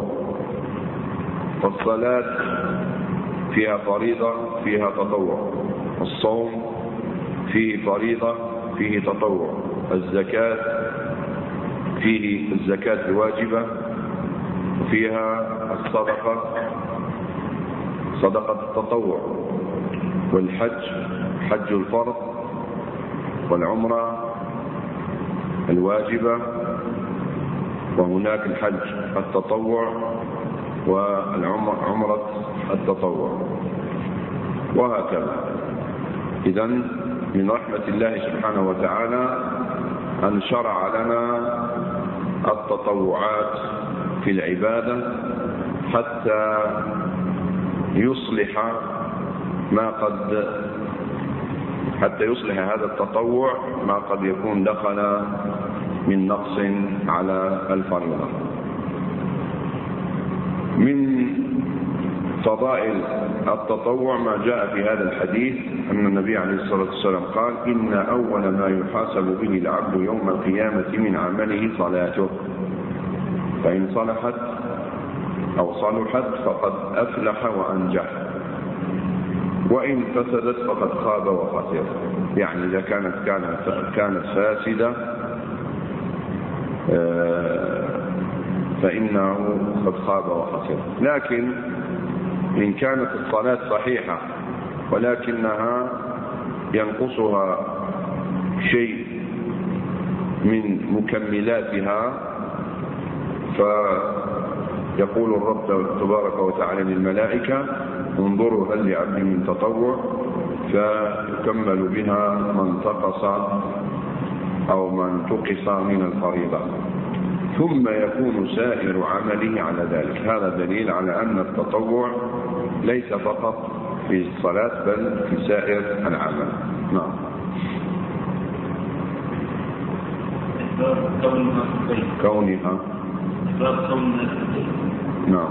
فالصلاة فيها فريضة فيها تطوع، الصوم فيه فريضة فيه تطوع، الزكاة فيه الزكاة الواجبة وفيها الصدقة صدقة التطوع، والحج حج الفرض، والعمرة الواجبة، وهناك الحج التطوع والعمرة التطوع، وهكذا. إذن من رحمة الله سبحانه وتعالى أن شرع لنا التطوعات في العبادة حتى يصلح هذا التطوع ما قد يكون دخل من نقص على الفريضة. من فضائل التطوع ما جاء في هذا الحديث أن النبي عليه الصلاة والسلام قال: إن أول ما يحاسب به العبد يوم القيامة من عمله صلاته، فإن صلحت أو صلحت فقد أفلح وأنجح، وإن فسدت فقد خاب وخسر. يعني إذا كانت فاسدة فإنه قد خاب وخسر. لكن إن كانت الصلاة صحيحة ولكنها ينقصها شيء من مكملاتها، فيقول الرب تبارك وتعالى للملائكة: انظروا هل لعبد من تطوع، فيكمل بها من تقص أو من تقص من الفريضة. ثم يكون سائر عمله على ذلك. هذا دليل على أن التطوع ليس فقط في الصلاة بل في سائر العمل. نعم. كونها نعم.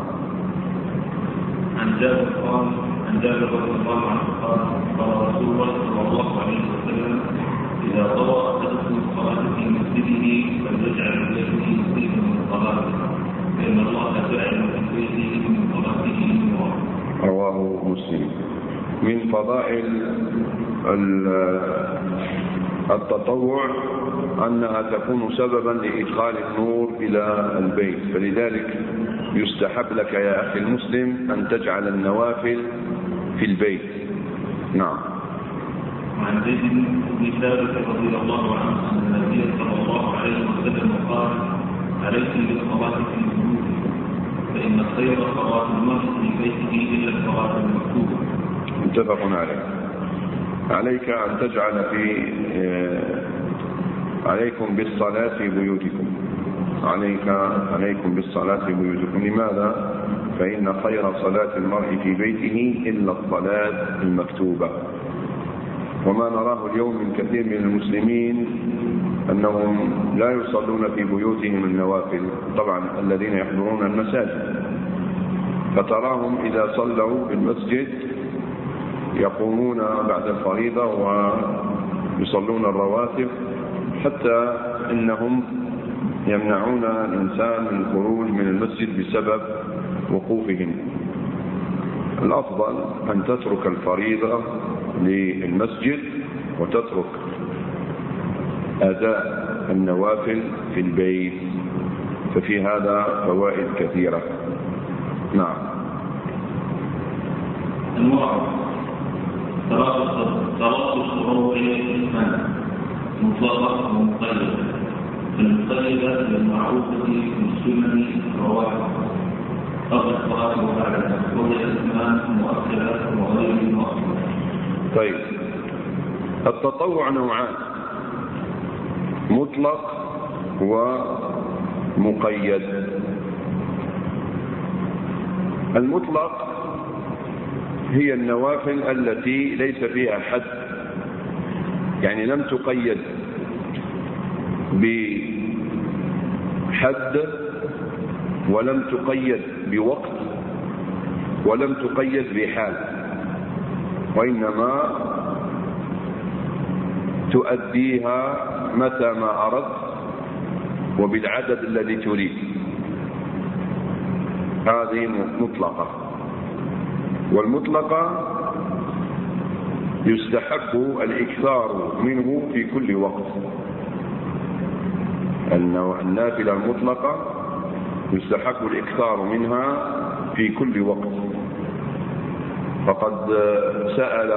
عن جابر رضي الله عنه قال رسول الله صلى الله عليه وسلم إذا طوى أحدكم الصلاة في مسجده فليجعل بيته مسجدا من صلاته فإن الله جعل في بيته من صلاته نورا. رواه مسلم. من فضائل التطوع أنها تكون سببا لإدخال النور إلى البيت، فلذلك يستحب لك يا أخي المسلم أن تجعل النوافل في البيت. نعم. وعن زيد بن ثابت رضي الله عنه أن النبي صلى الله عليه وسلم قال عليكم بالصلاة في البيوت فإن خير صلاة المرء في بيته إلا الصلاة المكتوبة. متفق عليه. عليك أن تجعل عليكم بالصلاة في بيوتكم. عليكم بالصلاة في بيوتكم. لماذا؟ فإن خير صلاة المرء في بيته إلا الصلاة المكتوبة. وما نراه اليوم من كثير من المسلمين أنهم لا يصلون في بيوتهم النوافل، طبعا الذين يحضرون المساجد، فتراهم إذا صلوا في المسجد يقومون بعد الفريضة ويصلون الرواتب، حتى إنهم يمنعون الإنسان من الخروج من المسجد بسبب وقوفهم. الأفضل أن تترك الفريضة للمسجد وتترك أداء النوافل في البيت، ففي هذا فوائد كثيرة. نعم. المرأة صلاة الشروع الإسلام مطلقة ومقيدة. المقيدة للمعروفة في السنن الرواتب قبل الصلاة وبعدها، وهي الإسلام مؤخرة وغير مؤخرة. طيب، التطوع نوعان: مطلق ومقيد. المطلق هي النوافل التي ليس فيها حد، يعني لم تقيد بحد ولم تقيد بوقت ولم تقيد بحال، وإنما تؤديها متى ما أردت وبالعدد الذي تريد. هذه مطلقة. والمطلقة يستحب الإكثار منه في كل وقت. النافلة المطلقة يستحب الإكثار منها في كل وقت. فقد سأل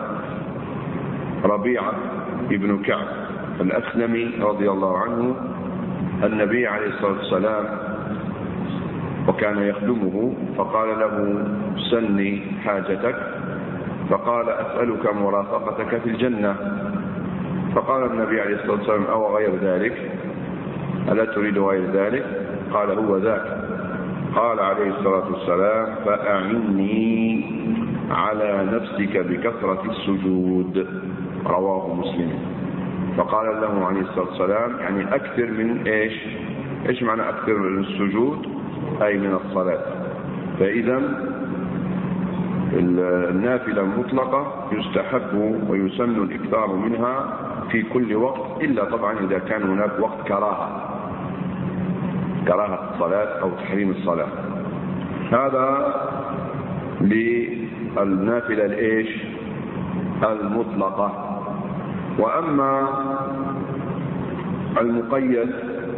ربيعة ابن كعب الأسلمي رضي الله عنه النبي عليه الصلاة والسلام، وكان يخدمه، فقال له: سلني حاجتك. فقال: أسألك مرافقتك في الجنة. فقال النبي عليه الصلاة والسلام: أو غير ذلك؟ ألا تريد غير ذلك؟ قال: هو ذاك. قال عليه الصلاة والسلام: فأعني على نفسك بكثرة السجود. رواه مسلم. فقال له عليه الصلاة والسلام: يعني أكثر من إيش معنى أكثر من السجود؟ أي من الصلاة. فإذا النافلة المطلقة يستحب ويسن الإكثار منها في كل وقت، إلا طبعا إذا كان هناك وقت كراهة الصلاة أو تحريم الصلاة. هذا للنافلة المطلقة. وأما المقيد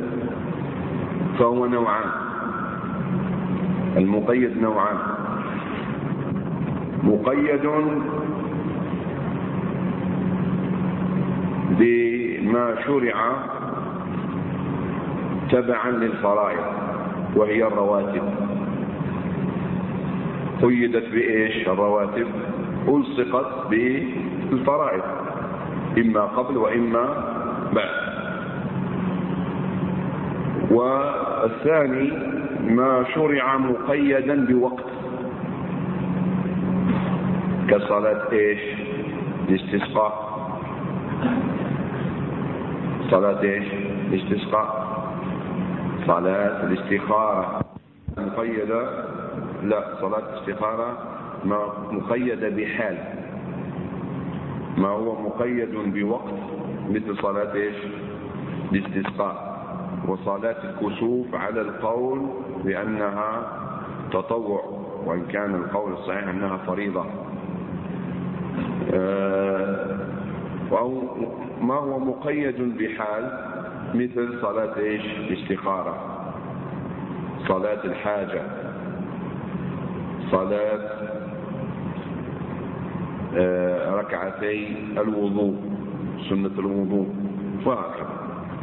فهو نوعان. المقيد نوعان: مقيد بما شرع تبعا للفرائض وهي الرواتب. قيدت بإيش الرواتب؟ ألصقت بالفرائض، إما قبل وإما بعد. والثاني ما شرع مقيدا بوقت كصلاة ايش؟ الاستسقاء. صلاة ايش؟ الاستسقاء. صلاة الاستخارة مقيدة، لا، صلاة الاستخارة ما مقيدة بحال، ما هو مقيد بوقت مثل صلاة ايش؟ الاستسقاء. وصلاة الكسوف على القول بأنها تطوع، وإن كان القول الصحيح أنها فريضة. أو ما هو مقيد بحال مثل صلاة ايش؟ الاستخارة، صلاة الحاجة، صلاة ركعتي الوضوء، سنة الوضوء، وهكذا.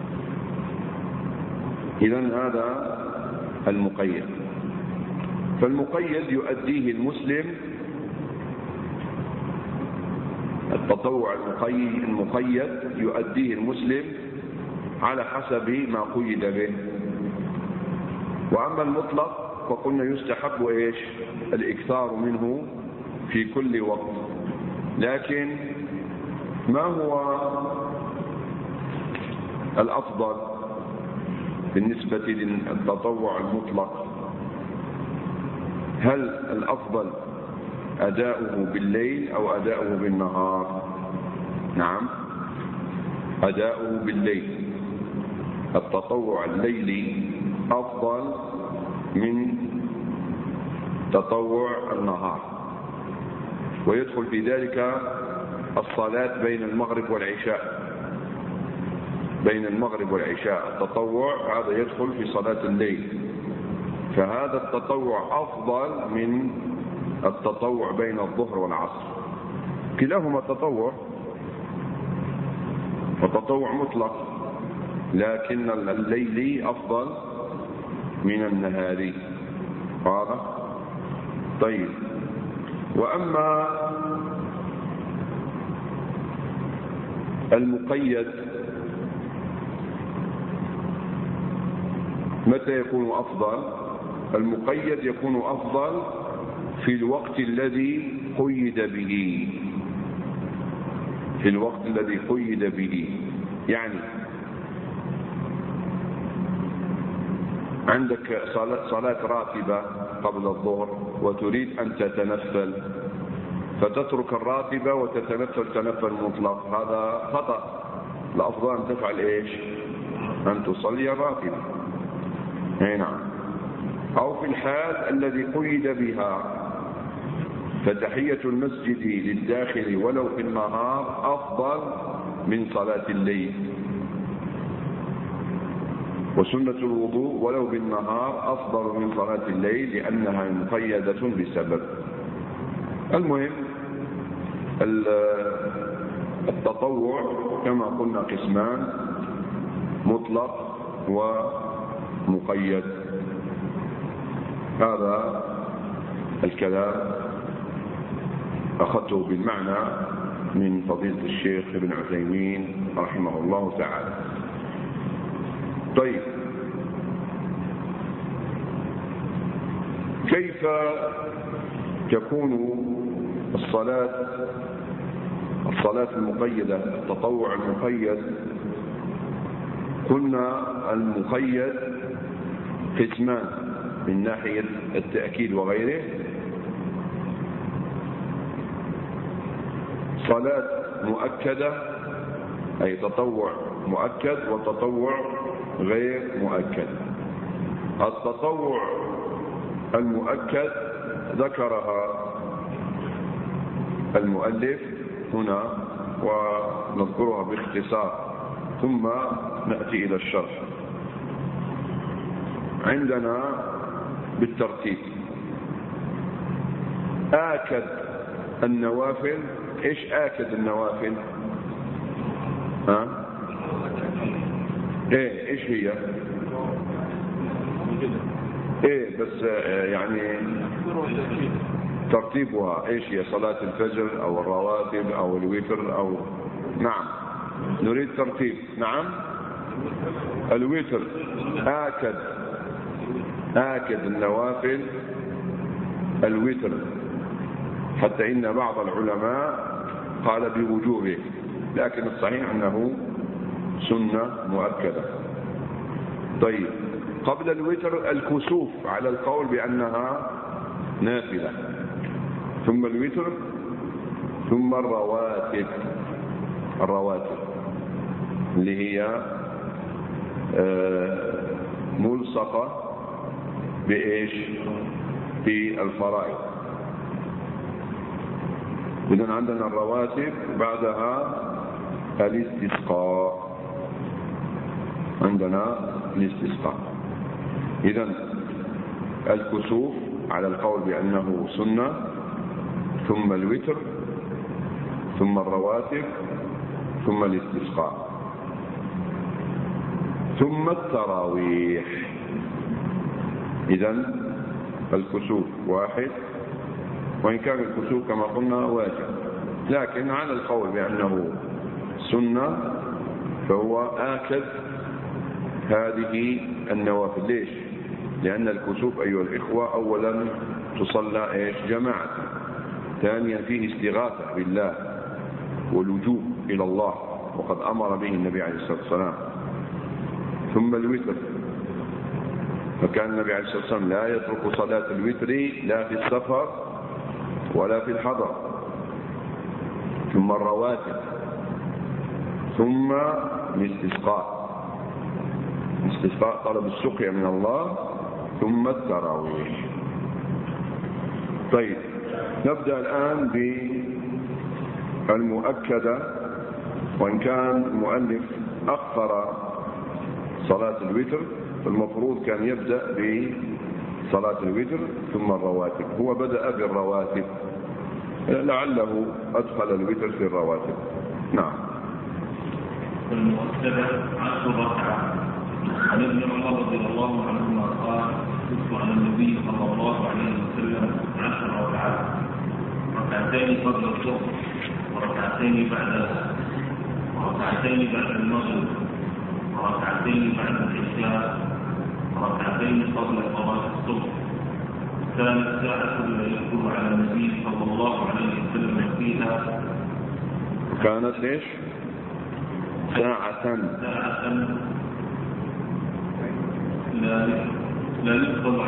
إذن هذا المقيد. فالمقيد يؤديه المسلم، التطوع المقيد يؤديه المسلم على حسب ما قيد به. وأما المطلق فقلنا يستحب ايش؟ الإكثار منه في كل وقت. لكن ما هو الأفضل بالنسبة للتطوع المطلق؟ هل الأفضل أداؤه بالليل أو أداؤه بالنهار؟ نعم، أداؤه بالليل. التطوع الليلي أفضل من تطوع النهار، ويدخل في ذلك الصلاة بين المغرب والعشاء. بين المغرب والعشاء التطوع هذا يدخل في صلاة الليل، فهذا التطوع أفضل من التطوع بين الظهر والعصر. كلاهما تطوع وتطوع مطلق، لكن الليلي أفضل من النهاري. واضح؟ طيب، وأما المقيد متى يكون أفضل؟ المقيد يكون أفضل في الوقت الذي قيد به، في الوقت الذي قيد به. يعني عندك صلاة راتبة قبل الظهر وتريد أن تتنفل، فتترك الراتبة وتتنفل تنفل مطلق، هذا خطأ. الأفضل أن تفعل إيش؟ أن تصلي الراتبة. نعم. أو في الحال الذي قيد بها، فتحية المسجد للداخل ولو في النهار أفضل من صلاة الليل، وسنة الوضوء ولو بالنهار أفضل من صلاة الليل لأنها مقيدة بسبب. المهم التطوع كما قلنا قسمان: مطلق ومقيد. هذا الكلام أخذته بالمعنى من فضيلة الشيخ ابن عثيمين رحمه الله تعالى. طيب، كيف تكون الصلاة المقيدة، التطوع المقيد؟ قلنا المقيد قسمان من ناحية التأكيد وغيره: صلاة مؤكدة أي تطوع مؤكد، وتطوع غير مؤكد. التطوع المؤكد ذكرها المؤلف هنا ونذكرها باختصار ثم نأتي إلى الشرح. عندنا بالترتيب: آكد النوافل. إيش آكد النوافل؟ إيش هي؟ بس يعني ترتيبها إيش هي؟ صلاة الفجر أو الرواتب أو الوتر أو نعم، نريد ترتيب. نعم، الوتر آكد النوافل الوتر، حتى إن بعض العلماء قال بوجوبه، لكن الصحيح أنه سنة مؤكدة. طيب، قبل الوتر الكسوف على القول بأنها نافلة، ثم الوتر، ثم الرواتب اللي هي ملصقة بإيش؟ في الفرائض. إذن عندنا الرواتب، بعدها الاستسقاء. إذن الكسوف على القول بأنه سنة، ثم الوتر، ثم الرواتب، ثم الاستسقاء، ثم التراويح. إذن الكسوف واحد، وإن كان الكسوف كما قلنا واجب، لكن على القول بأنه سنة فهو آكد هذه النوافل. ليش؟ لأن الكسوف أيها الإخوة أولا تصلى إيش؟ جماعة، ثانيا فيه استغاثة بالله واللجوء إلى الله، وقد أمر به النبي عليه الصلاة والسلام. ثم الوتر، فكان النبي عليه الصلاة والسلام لا يترك صلاة الوتر لا في السفر ولا في الحضر. ثم الرواتب، ثم الاستسقاء طلب السقيا من الله، ثم التراويح. طيب، نبدأ الآن بالمؤكدة، وإن كان المؤلف أخر صلاة الوتر، فالمفروض كان يبدأ بصلاة الوتر ثم الرواتب. هو بدأ بالرواتب، لعله أدخل الوتر في الرواتب. نعم. المؤكدة 10 ركعات. عن ابن عمر رضي الله عنهما قال: كنت على النبي صلى الله عليه وسلم 10 ركعات، ركعتين قبل الظهر، وركعتين بعدها، وركعتين بعد المغرب، وركعتين بعد العشاء، وركعتين قبل صلاة الصبح. كانت ساعة لا يذكر على النبي صلى الله عليه وسلم فيها. كانت ليش؟ ساعة لا يدخل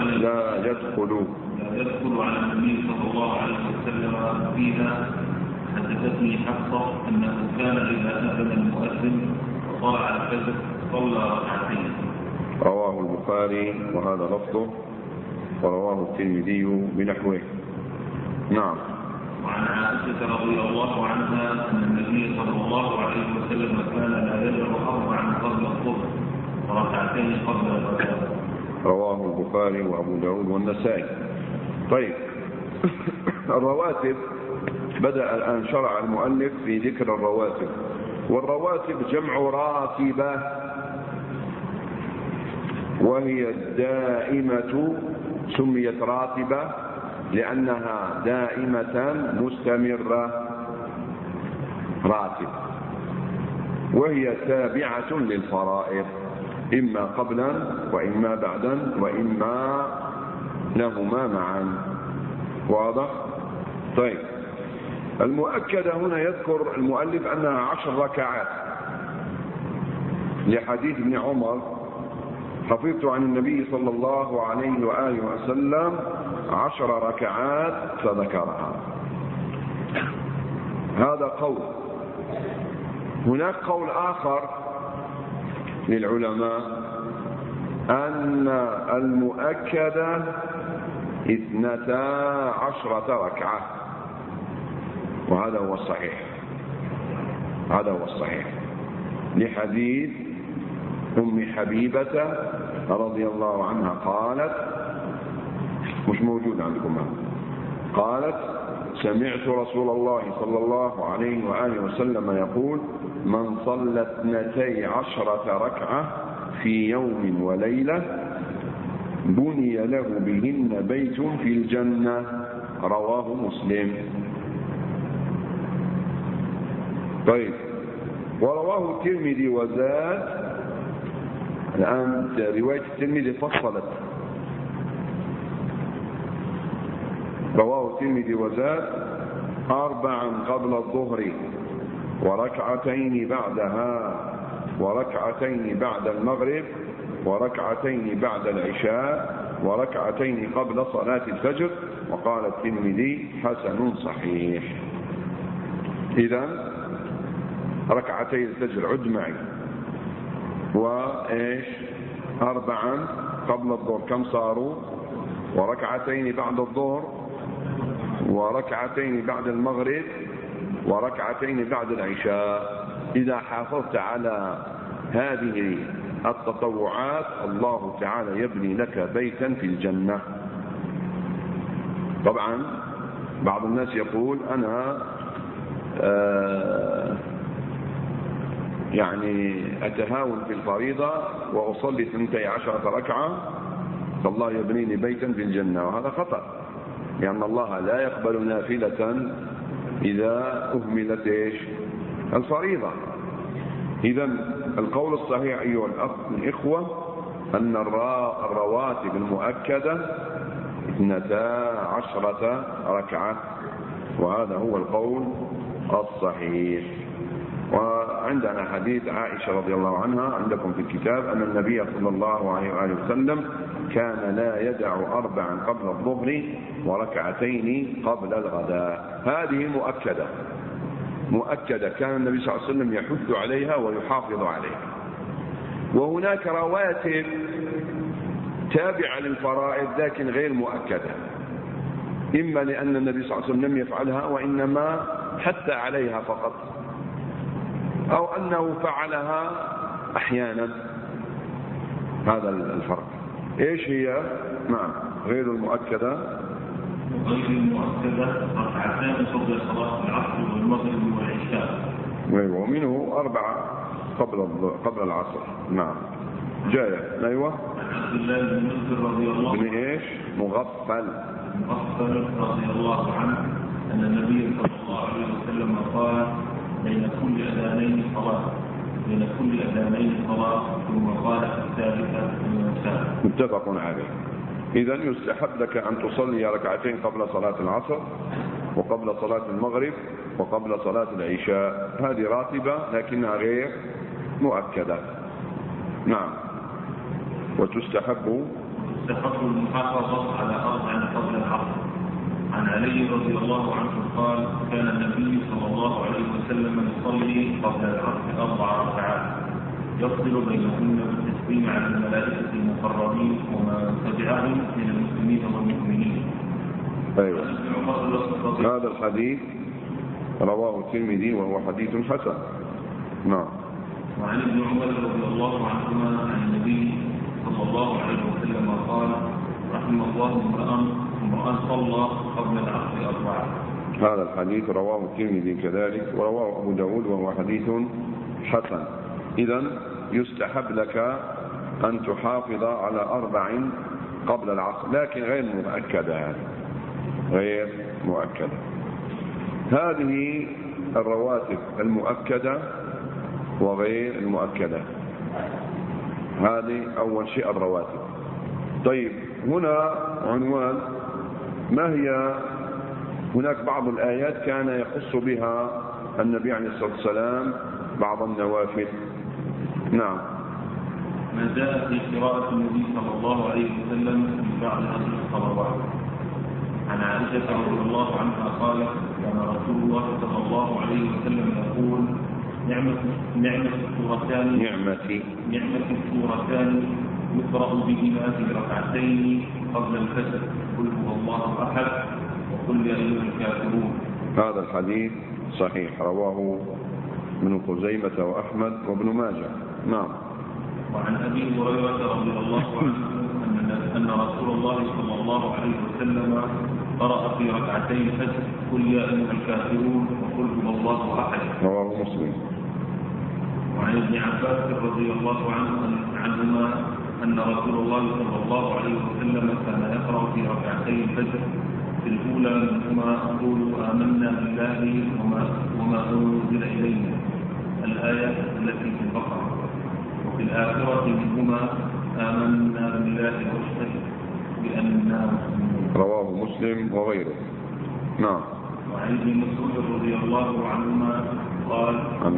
على النبي صلى الله عليه وسلم فيها. حدثتني حفصة أنه كان إذا أذن المؤذن وطلع الفجر صلى ركعتين. رواه البخاري وهذا لفظه، ورواه الترمذي بنحوه. نعم. وعن عائشة رضي الله عنها أن النبي صلى الله عليه وسلم كان لا يدعو 4 قبل الظهر وركعتين قبل الغداء. رواه البخاري وأبو داود والنسائي. طيب، الرواتب بدأ الآن شرع المؤلف في ذكر الرواتب. والرواتب جمع راتبة، وهي الدائمة، سميت راتبة لأنها دائمة مستمرة، راتب، وهي تابعة للفرائض، إما قبلا وإما بعدا وإما لهما معا. واضح؟ طيب، المؤكدة هنا يذكر المؤلف أنها 10 ركعات، لحديث ابن عمر: حفظت عن النبي صلى الله عليه وآله وسلم 10 ركعات فذكرها. هذا قول. هناك قول آخر للعلماء أن المؤكدة 12 ركعة، وهذا هو الصحيح، لحديث أم حبيبة رضي الله عنها قالت، مش موجود عندكم هذا، قالت: سمعت رسول الله صلى الله عليه وآله وسلم يقول: من صلى 12 ركعة في يوم وليلة بني له بهن بيت في الجنة. رواه مسلم. طيب، ورواه الترمذي وزاد: الآن رواية الترمذي فصلت، رواه الترمذي وزاد 4 قبل الظهر وركعتين بعدها وركعتين بعد المغرب وركعتين بعد العشاء وركعتين قبل صلاة الفجر. وقال الترمذي حسن صحيح. إذا ركعتي الفجر عد معي، وإيش 4 قبل الظهر كم صاروا؟ وركعتين بعد الظهر وركعتين بعد المغرب وركعتين بعد العشاء. إذا حافظت على هذه التطوعات الله تعالى يبني لك بيتا في الجنة. طبعا بعض الناس يقول أنا يعني أتهاون في الفريضة وأصلي 12 ركعة فالله يبنيني بيتا في الجنة، وهذا خطأ، لأن الله لا يقبل نافلة إذا أهملت إيش الفريضة. إذا القول الصحيح أيها الإخوة أن الرواتب المؤكدة 12 ركعة، وهذا هو القول الصحيح. وعندنا حديث عائشة رضي الله عنها عندكم في الكتاب أن النبي صلى الله عليه وآله وسلم كان لا يدع 4 قبل الظهر وركعتين قبل الغداء. هذه مؤكدة كان النبي صلى الله عليه وسلم يحث عليها ويحافظ عليها. وهناك رواتب تابعة للفرائض لكن غير مؤكدة، إما لأن النبي صلى الله عليه وسلم لم يفعلها وإنما حث عليها فقط، أو أنه فعلها أحيانا. هذا الفرق. إيش هي؟ نعم غير المؤكدة. غير المؤكدة ركعتان قبل صلاة العصر والمغرب والعشاء. ومنه 4 قبل العصر. نعم جاية. أيوة. عبد الله بن مسعود رضي الله عنه. بن إيش؟ مغفل رضي الله عنه أن النبي صلى الله عليه وسلم قال بين كل أذانين صلاة ثم قال في الثالثة لمن شاء. متفق عليه. إذا يستحب لك أن تصلي ركعتين قبل صلاة العصر وقبل صلاة المغرب وقبل صلاة العشاء. هذه راتبة لكنها غير مؤكدة. نعم. وتستحب المحافظة على 4 قبل العصر. عن علي رضي الله عنه قال كان النبي صلى الله عليه وسلم يصلي قبل العصر 4 ركعات يفصل بينهن بالتسليم على الملائكة المقربين وما تبعهم من المسلمين والمؤمنين. أيوة. هذا الحديث رواه الترمذي وهو حديث حسن. نعم. وعن ابن عمر رضي الله عنهما عن النبي صلى الله عليه وسلم قال رحم الله امرأ صلى قبل العصر 4. هذا الحديث رواه الترمذي كذلك ورواه أبو داود وهو حديث حسن. إذن يستحب لك أن تحافظ على 4 قبل العصر لكن غير مؤكدة. هذه الرواتب المؤكدة وغير المؤكدة. هذه أول شيء الرواتب. طيب هنا عنوان ما هي؟ هناك بعض الآيات كان يخص بها النبي عليه الصلاة والسلام بعض النوافل. نعم. ما جاء في قراءة النبي صلى الله عليه وسلم في بعض هذه الصلوات. عن عائشة رضي الله عنها قالت كان رسول الله صلى الله عليه وسلم يقول نعمة السورتان يقرأ بهما في ركعتين قبل الفجر قل هو الله أحد وقل يا أيها الكافرون. هذا الحديث صحيح رواه ابن خزيمة وأحمد وابن ماجه. نعم. وعن أبي هريرة رضي الله عنه أن رسول الله صلى الله عليه وسلم قرأ في ركعتي الفجر قل يا أيها الكافرون وقل هو الله أحد. رواه مسلم. وعن ابن عباس رضي الله عنهما أن رسول الله صلى الله عليه وسلم كان يقرأ في ركعتي الفجر في الأولى منهما قولوا آمنا بالله وما أنزل إلينا الآية التي في البقرة، وفي الآية الآخرة منهما آمنا بالله واشهد بأننا مسلمون. رواه مسلم وغيره. نعم. وعن ابن مسعود رضي الله عنهما قال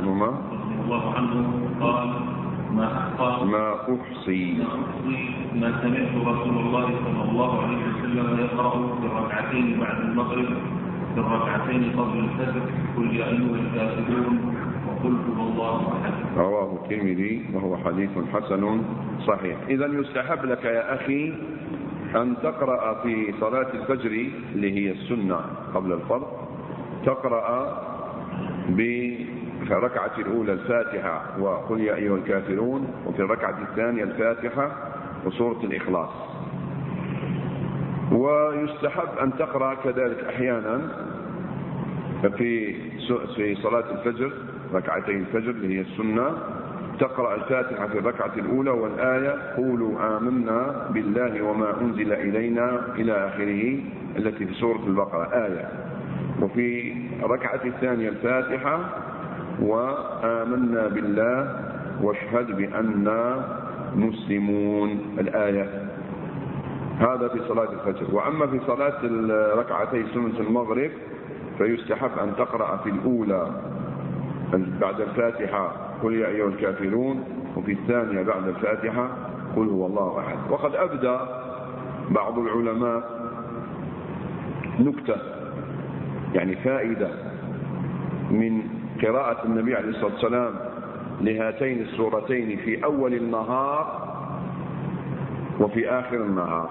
ما أحصي ما سمعت رسول الله صلى الله عليه وسلم يقرأ في الركعتين بعد المغرب في الركعتين قبل الفجر قل يا أيها الكافرون وقل هو الله أحد. رواه الترمذي وهو حديث حسن صحيح. إذا يستحب لك يا أخي أن تقرأ في صلاة الفجر اللي هي السنة قبل الفرض، تقرأ في الركعة الأولى الفاتحة وقل يا أيها الكافرون، وفي الركعة الثانية الفاتحة وسورة الإخلاص. ويستحب أن تقرأ كذلك أحيانا في صلاة الفجر ركعتي الفجر اللي هي السنة، تقرأ الفاتحة في الركعة الأولى والآية قولوا آمنا بالله وما أنزل إلينا إلى آخره التي في سورة البقرة آية، وفي الركعة الثانية الفاتحة وآمنا بالله واشهد بأننا مسلمون الآية. هذا في صلاة الفجر. وأما في صلاة ركعتي سنة المغرب فيستحب أن تقرأ في الأولى بعد الفاتحة قل يا أيها الكافرون، وفي الثانية بعد الفاتحة قل هو الله أحد. وقد أبدى بعض العلماء نكتة يعني فائدة من قراءة النبي عليه الصلاة والسلام لهاتين السورتين في أول النهار وفي آخر النهار،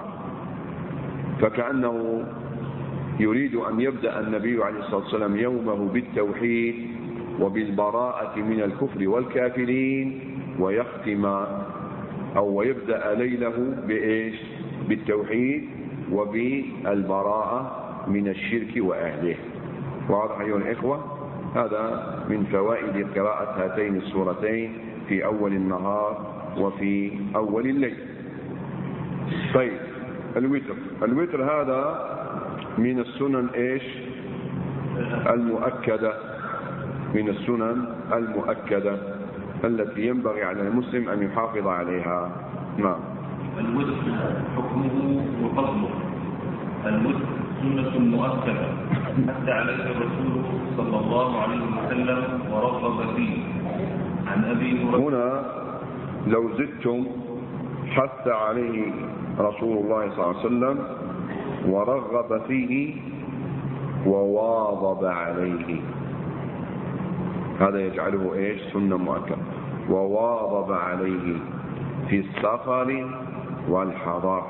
فكأنه يريد أن يبدأ النبي عليه الصلاة والسلام يومه بالتوحيد وبالبراءة من الكفر والكافرين، ويختم أو ويبدأ ليله بإيش؟ بالتوحيد وبالبراءة من الشرك وأهله. واضح أيها الإخوة؟ هذا من فوائد قراءة هاتين السورتين في أول النهار وفي أول الليل. طيب الوتر هذا من السنن إيش؟ المؤكدة، من السنن المؤكدة التي ينبغي على المسلم أن يحافظ عليها. نعم. الوتر حكمه وفضله. الوتر سنة مؤكدة حتى عليه الرسول صلى الله عليه وسلم ورغب فيه. عن أبي هريرة هنا لو زدتم حث عليه رسول الله صلى الله عليه وسلم ورغب فيه وواظب عليه، هذا يجعله إيش؟ سنة مؤكدة. وواظب عليه في السفر والحضر،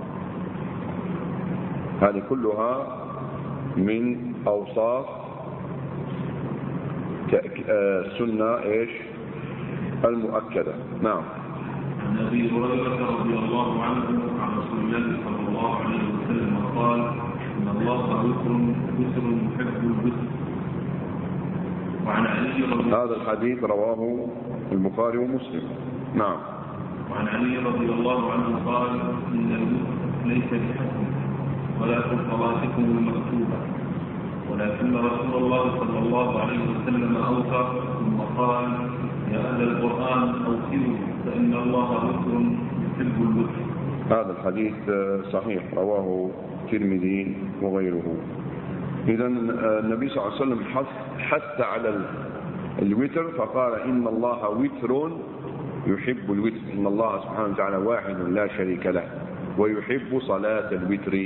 هذه كلها من أوصاف السنة إيش؟ المؤكدة. نعم. عن أبي هريرة رضي الله عنه عن رسول الله صلى الله عليه وسلم قال إن الله وتر يحب الوتر. وعن علي هذا الحديث رواه البخاري ومسلم. نعم. وعن علي رضي الله عنه قال إن الوتر ليس بحكم ولا في صلاتكم المكتوبة، ولكن رسول الله صلى الله عليه وسلم أوتر ثم قال يا أهل القرآن أوتروا فإن الله وتر يحب الوتر. هذا الحديث صحيح رواه الترمذي وغيره. إذا النبي صلى الله عليه وسلم حث على الوتر فقال إن الله وتر يحب الوتر، إن الله سبحانه وتعالى واحد لا شريك له ويحب صلاة الوتر.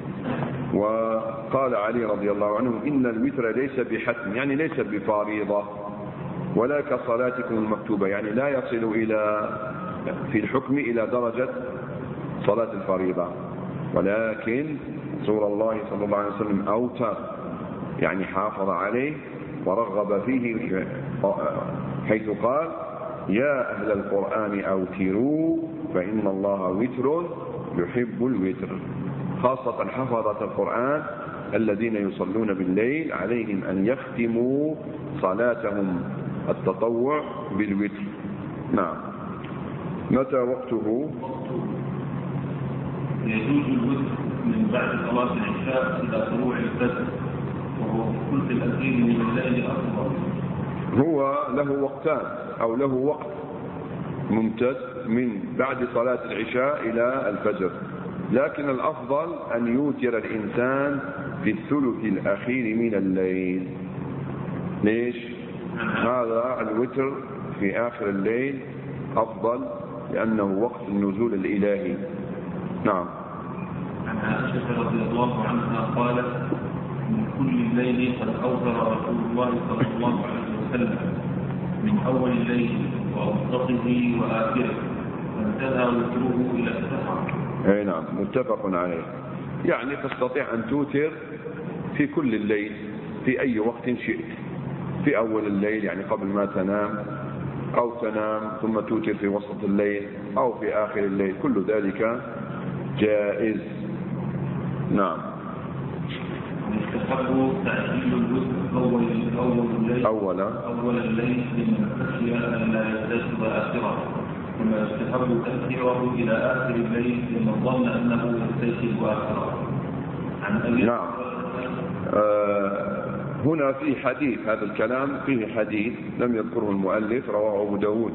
وقال علي رضي الله عنه إن الوتر ليس بحتم، يعني ليس بفريضة ولا كصلاتكم المكتوبة، يعني لا يصل في الحكم إلى درجة صلاة الفريضة، ولكن رسول الله صلى الله عليه وسلم أوتر يعني حافظ عليه ورغب فيه، حيث قال يا أهل القرآن أوتروا فإن الله وتر يحب الوتر. خاصة حفظة القرآن الذين يصلون بالليل عليهم أن يختموا صلاتهم التطوع بالوتر. نعم. متى وقته؟ يجوز الوتر من بعد صلاة العشاء إلى طلوع الفجر، وهو في ثلث الأخير من الليل أفضل. هو له وقتان أو له وقت ممتد من بعد صلاة العشاء إلى الفجر، لكن الأفضل أن يوتر الإنسان في الثلث الأخير من الليل. ليش؟ هذا الوتر في آخر الليل أفضل لأنه وقت النزول الإلهي. نعم. عن عائشة رضي الله عنها قالت: من كل الليل قد أوتر رسول الله صلى الله عليه وسلم، من أول الليل وأوسطه وآخره، فانتهى وتره إلى السحر. أي نعم، متفق عليه. يعني تستطيع أن توتر في كل الليل في أي وقت شئت، في أول الليل يعني قبل ما تنام، أو تنام ثم توتر في وسط الليل، أو في آخر الليل، كل ذلك جائز. نعم. يستحب تعجيل الوتر أول الليل لمن خشي أن لا يكتسب آخره، ثم يستحب تأخيره إلى آخر الليل لمن ظن أنه يكتسب آخره. عن أبي نعم. هنا في حديث، هذا الكلام فيه حديث لم يذكره المؤلف، رواه أبو داود،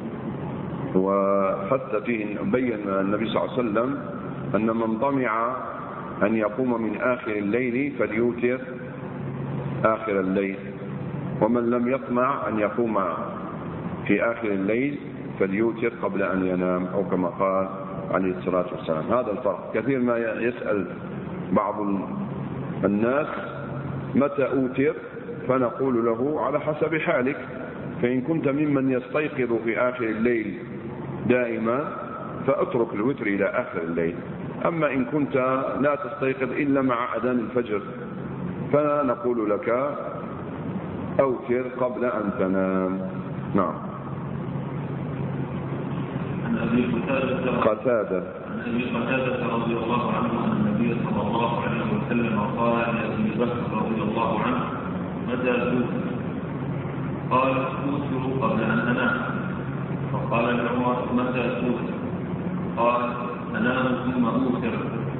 وحتى فيه بين النبي صلى الله عليه وسلم أن من طمع أن يقوم من آخر الليل فليوتر آخر الليل، ومن لم يطمع أن يقوم في آخر الليل فليوتر قبل أن ينام، أو كما قال عليه الصلاة والسلام. هذا الفرق. كثير ما يسأل بعض الناس متى أوتر، فنقول له على حسب حالك، فإن كنت ممن يستيقظ في آخر الليل دائما فأترك الوتر إلى آخر الليل، أما إن كنت لا تستيقظ إلا مع أذان الفجر فنقول لك أوتر قبل أن تنام. نعم. عن أبي قتادة رضي الله عنه أن النبي صلى الله عليه وسلم قال لأبي بكر رضي الله عنه: متى توتر؟ قال: أوتر قبل أن أنام. فقال لعمر: متى توتر؟ قال: أنام ثم أوتر.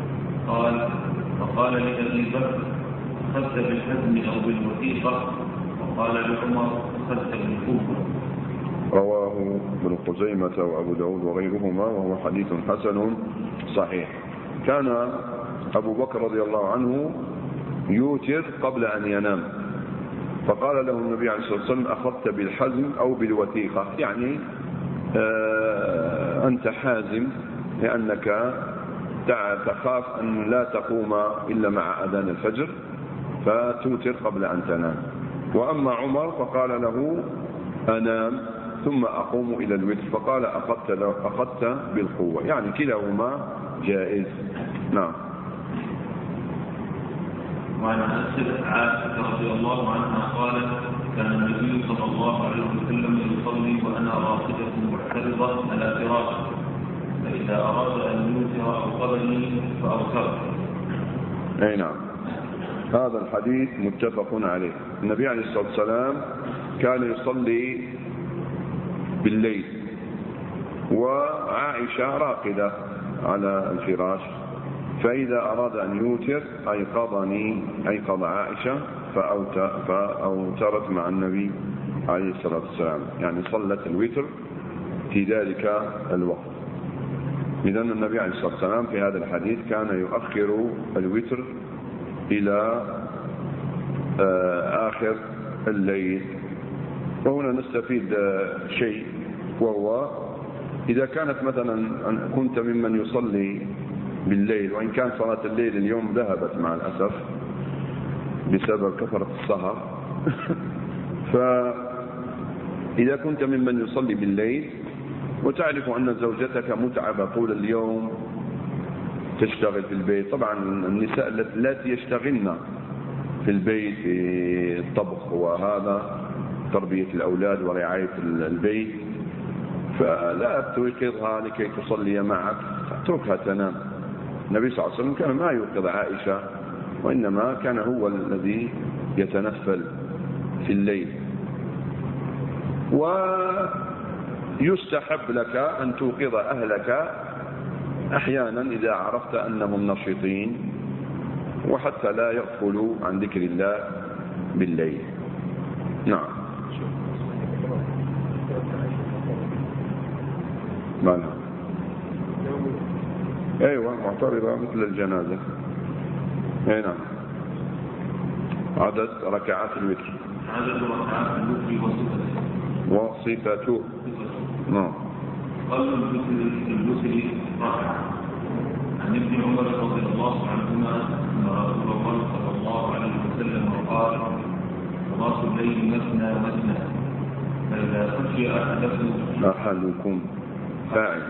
فقال لأبي بكر: أخذت بالحزم أو بالوثيقة؟ وقال لعمر: أخذت بالكوفة. رواه ابن خزيمة وأبو داود وغيرهما، وهو حديث حسن صحيح. كان أبو بكر رضي الله عنه يوتر قبل أن ينام، فقال له النبي عليه الصلاة والسلام: أخذت بالحزم أو بالوثيقة، يعني أنت حازم لأنك تخاف أن لا تقوم إلا مع أذان الفجر فتوتر قبل أن تنام. وأما عمر فقال له: أنام ثم أقوم إلى الوتر، فقال: أخذت بالقوة، يعني كلاهما جائز. نعم. وعن عائشة رضي الله عنها قالت: كان النبي صلى الله عليه وسلم يصلي وأنا راقدة معترضة على فراشه، فإذا أراد أن يوتر أوقظني فأوترت. أي نعم. هذا الحديث متفق عليه. النبي عليه الصلاة والسلام كان يصلي بالليل وعائشة راقدة على الفراش، فإذا أراد أن يوتر أيقظ عائشة فأوترت مع النبي عليه الصلاة والسلام، يعني صلت الوتر في ذلك الوقت. إذن النبي عليه الصلاة والسلام في هذا الحديث كان يؤخر الوتر إلى آخر الليل. وهنا نستفيد شيء، وهو إذا كانت مثلا كنت ممن يصلي بالليل، وإن كان صلاة الليل اليوم ذهبت مع الأسف بسبب كثرة السهر فإذا كنت ممن يصلي بالليل وتعرف أن زوجتك متعبة طول اليوم تشتغل في البيت، طبعا النساء التي يشتغلن في البيت في الطبخ وهذا تربية الأولاد ورعاية البيت، فلا توقظها لكي تصلي معك، اتركها تنام. النبي صلى الله عليه وسلم كان ما يوقظ عائشة، وإنما كان هو الذي يتنفل في الليل. ويستحب لك أن توقظ أهلك أحيانا إذا عرفت أنهم نشيطين، وحتى لا يغفلوا عن ذكر الله بالليل. نعم. مالها؟ أيوة معترضة مثل الجنازة. أي نعم. عدد ركعات الوتر. عدد ركعات الوتر وصفته. نعم. قال الوتر ركعة. عن ابن عمر رضي الله عنهما أن رسول الله صلى الله عليه وسلم قال: صلاة الليل مثنى مثنى، فإذا خشي أحدكم فاعل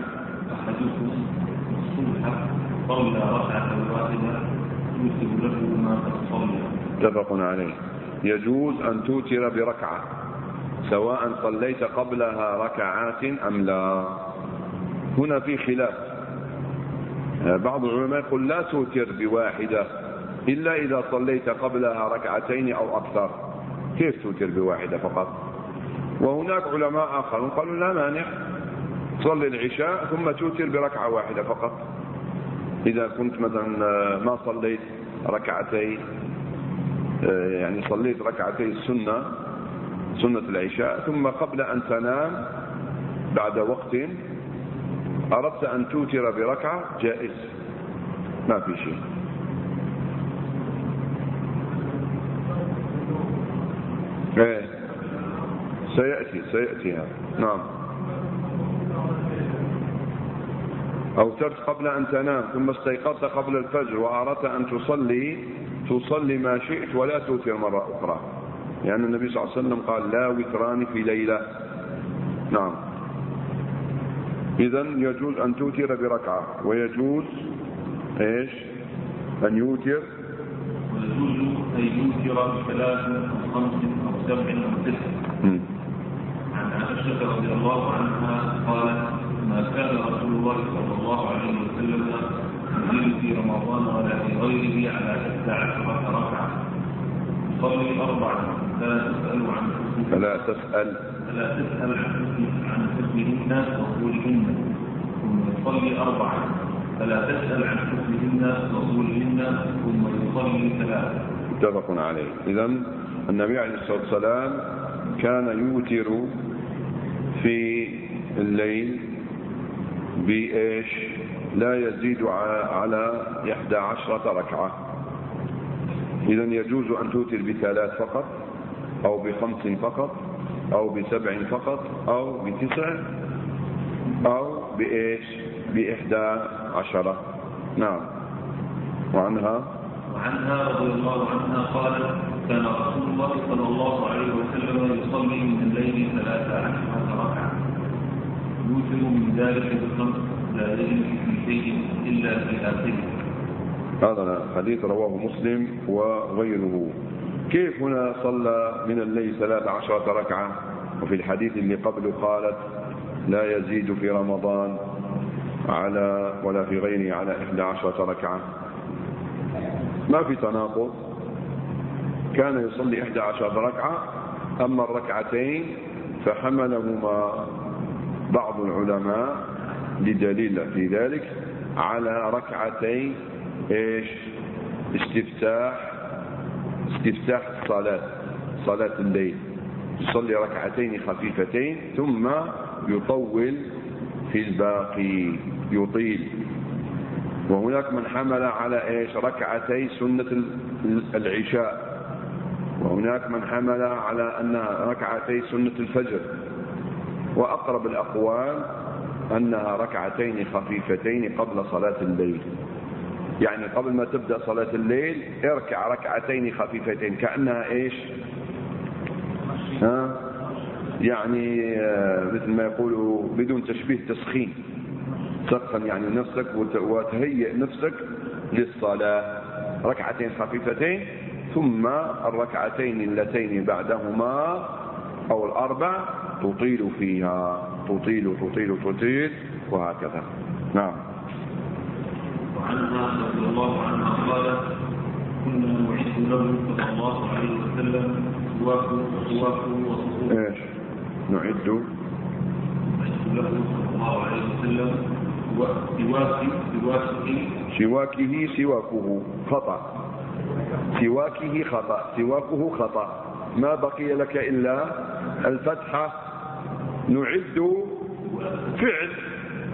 الصبح صلى ركعة واحدة يوتر له ما قد صلى. متفق عليه. يجوز أن توتر بركعة سواء صليت قبلها ركعات أم لا. هنا في خلاف. بعض العلماء يقول لا توتر بواحدة إلا إذا صليت قبلها ركعتين أو أكثر. كيف توتر بواحدة فقط؟ وهناك علماء آخرون قالوا لا مانع، تصلي العشاء ثم توتر بركعة واحدة فقط. إذا كنت مثلا ما صليت ركعتي، يعني صليت ركعتي السنة، سنة العشاء، ثم قبل أن تنام بعد وقت أردت أن توتر بركعة، جائز، ما في شيء. سيأتي هذا. نعم. أوترت قبل أن تنام ثم استيقظت قبل الفجر وأردت أن تصلي ما شئت ولا توتر مرة أخرى، لأن يعني النبي صلى الله عليه وسلم قال: لا وتران في ليلة. نعم. إذن يجوز أن توتر بركعة، ويجوز إيش؟ أن يوتر، ويجوز أن يوتر بثلاث أو خمس أو سبع أو تسع. عن عائشة رضي الله عنها قالت: ما كان رسول الله صلى الله عليه وسلم يزيد في رمضان ولا في غيره على 11 ركعة، يصلي 4 فلا تسأل عن حكمهن وطولهن، ثم يصلي 4 فلا تسأل عن حكمهن وطولهن، ثم يصلي 3. متفق عليه. إذن النبي عليه الصلاة والسلام كان يوتر في الليل بإيش؟ لا يزيد على 11 ركعة. إذن يجوز أن توتر ب3 فقط، أو ب5 فقط، أو ب7 فقط، أو ب9، أو بإيش؟ ب11. نعم. وعنها رضي الله عنها قالت: كان رسول الله صلى الله عليه وسلم يصلي من الليل 13 ركعة، يوتر من ذلك ب5، لا يجد في شيء إلا في آخره. هذا حديث رواه مسلم وغيره. كيف هنا صلى من الليل 13 ركعة، وفي الحديث اللي قبله قالت: لا يزيد في رمضان على ولا في غيره على 11 ركعة؟ ما في تناقض. كان يصلي 11 ركعة، أما الركعتين فحملهما بعض العلماء لدليل في ذلك على ركعتي ايش؟ استفتاح الصلاة، صلاة الليل، يصلي ركعتين خفيفتين ثم يطول في الباقي، يطيل. وهناك من حمل على ايش؟ ركعتي سنة العشاء، وهناك من حمل على أنها ركعتي سنة الفجر، وأقرب الأقوال أنها ركعتين خفيفتين قبل صلاة الليل. يعني قبل ما تبدأ صلاة الليل اركع ركعتين خفيفتين، كأنها ايش؟ يعني مثل ما يقولوا بدون تشبيه تسخين، سخن يعني نفسك وتهيئ نفسك للصلاة. ركعتين خفيفتين ثم الركعتين اللتين بعدهما أو الأربع تطيل فيها، تطيل وهكذا. نعم. وعنها رضي الله عنها قالت: كنا نعد له صلى الله عليه وسلم سواكه ايش؟ نعد له صلى الله عليه وسلم سواكه خطأ، سواكه خطأ، ما بقي لك إلا الفتحة. نعد فعل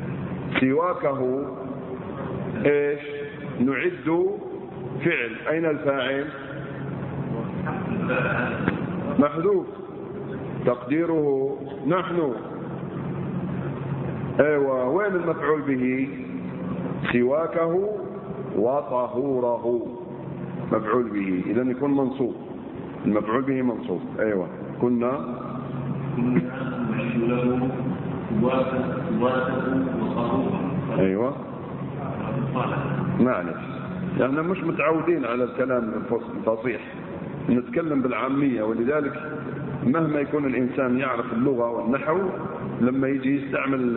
سواكه ايش؟ نعد فعل، أين الفاعل؟ محذوف، تقديره نحن. ايوه، وين المفعول به؟ سواكه وطهوره مفعول به، اذا يكون منصوب، المفعول به منصوب. ايوه، كنا نعيد له سواكه وطهوره. ايوه، معلش، احنا مش متعودين على الكلام الفصيح، نتكلم بالعامية، ولذلك مهما يكون الإنسان يعرف اللغة والنحو لما يجي يستعمل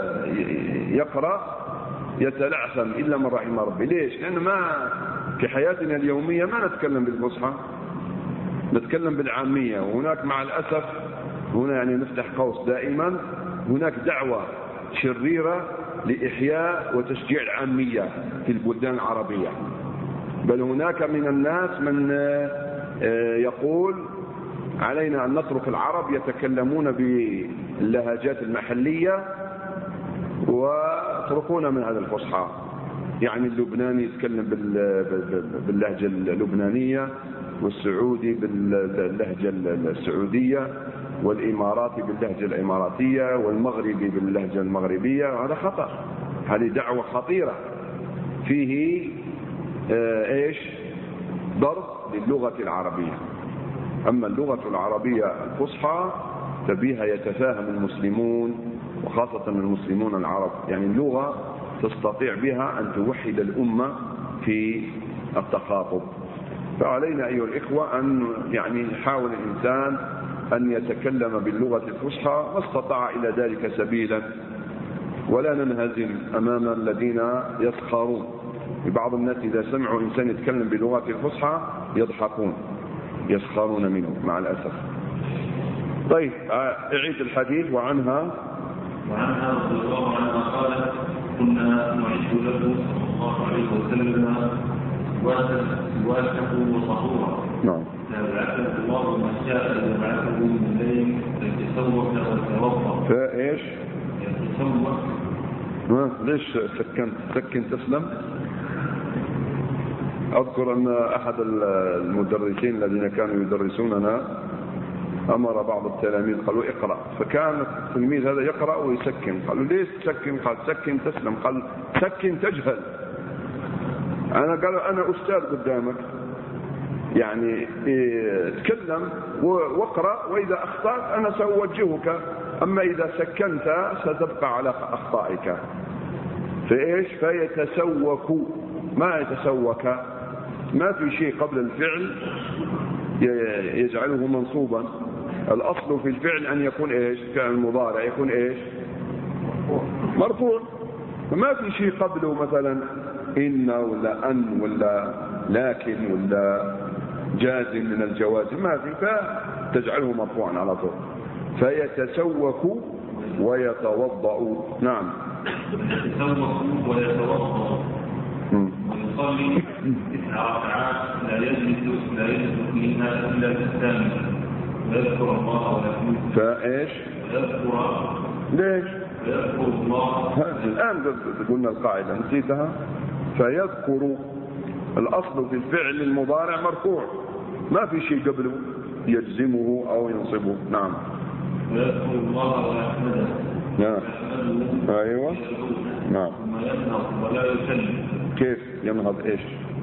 يقرأ يتلعثم إلا من رحم ربي. ليش؟ لأن ما في حياتنا اليومية ما نتكلم بالفصحى، نتكلم بالعامية. وهناك مع الأسف هنا يعني نفتح قوس دائما، هناك دعوة شريرة لإحياء وتشجيع العامية في البلدان العربية، بل هناك من الناس من يقول علينا أن نترك العرب يتكلمون باللهجات المحلية واتركونا من هذا الفصحى. يعني اللبناني يتكلم باللهجة اللبنانية، والسعودي باللهجة السعودية، والإماراتي باللهجة الإماراتية، والمغربي باللهجة المغربية. هذا خطأ، هذه دعوة خطيرة فيه ايش؟ ضرب للغة العربية. أما اللغة العربية الفصحى فبها يتفاهم المسلمون، وخاصة المسلمون العرب، يعني اللغة تستطيع بها أن توحد الأمة في التخاطب. فعلينا أيها الإخوة أن يعني يحاول الإنسان أن يتكلم باللغة الفصحى ما استطاع إلى ذلك سبيلا، ولا ننهزم أمام الذين يسخرون. بعض الناس إذا سمعوا إنسان يتكلم بلغة الفصحى يضحكون، يسخرون منه مع الأسف. طيب، أعيد الحديث. وعنها رضي الله عنها قالت: كنا نعد له صلى الله عليه وسلم سواكه وطهورا. نعم. فبعثه الله ما شاء يبعثه من الليل يتسوق ويتوضا. فايش؟ يتسوق. ليش سكن تسلم؟ أذكر أن أحد المدرسين الذين كانوا يدرسوننا أمر بعض التلاميذ قالوا اقرأ، فكان التلميذ هذا يقرأ ويسكن. قالوا ليش تسكن؟ قال سكن تسلم. قال سكن تجهل. قال أنا أستاذ قدامك، يعني تكلم واقرأ، وإذا أخطأت أنا سأوجهك، أما إذا سكنت ستبقى على أخطائك. فإيش؟ فيتسوك. ما يتسوك، ما في شيء قبل الفعل يجعله منصوبا. الأصل في الفعل أن يكون إيش؟ فعل مضارع يكون إيش؟ مرفوع. فما في شيء قبله مثلا إن ولا أن ولا لكن ولا جازم من الجوازم، ما في، فتجعله مرفوعا على طول. فيتسوك ويتوضأ. نعم. يتسوق ويتوضأ ويصلي 9 ركعات لا يجلس فيها إلا بالثامن، ويذكر الله ويقول. فايش؟ ويذكر. ليش؟ ويذكر الله. الآن قلنا القاعدة نسيتها. فيذكر، الأصل في الفعل المضارع مرفوع، ما في شيء قبله يجزمه أو ينصبه. نعم. ويذكر الله ويحمده. نعم. أيوة. نعم. ثم ينهض ولا يسلم. كيف ينهض؟ ايش؟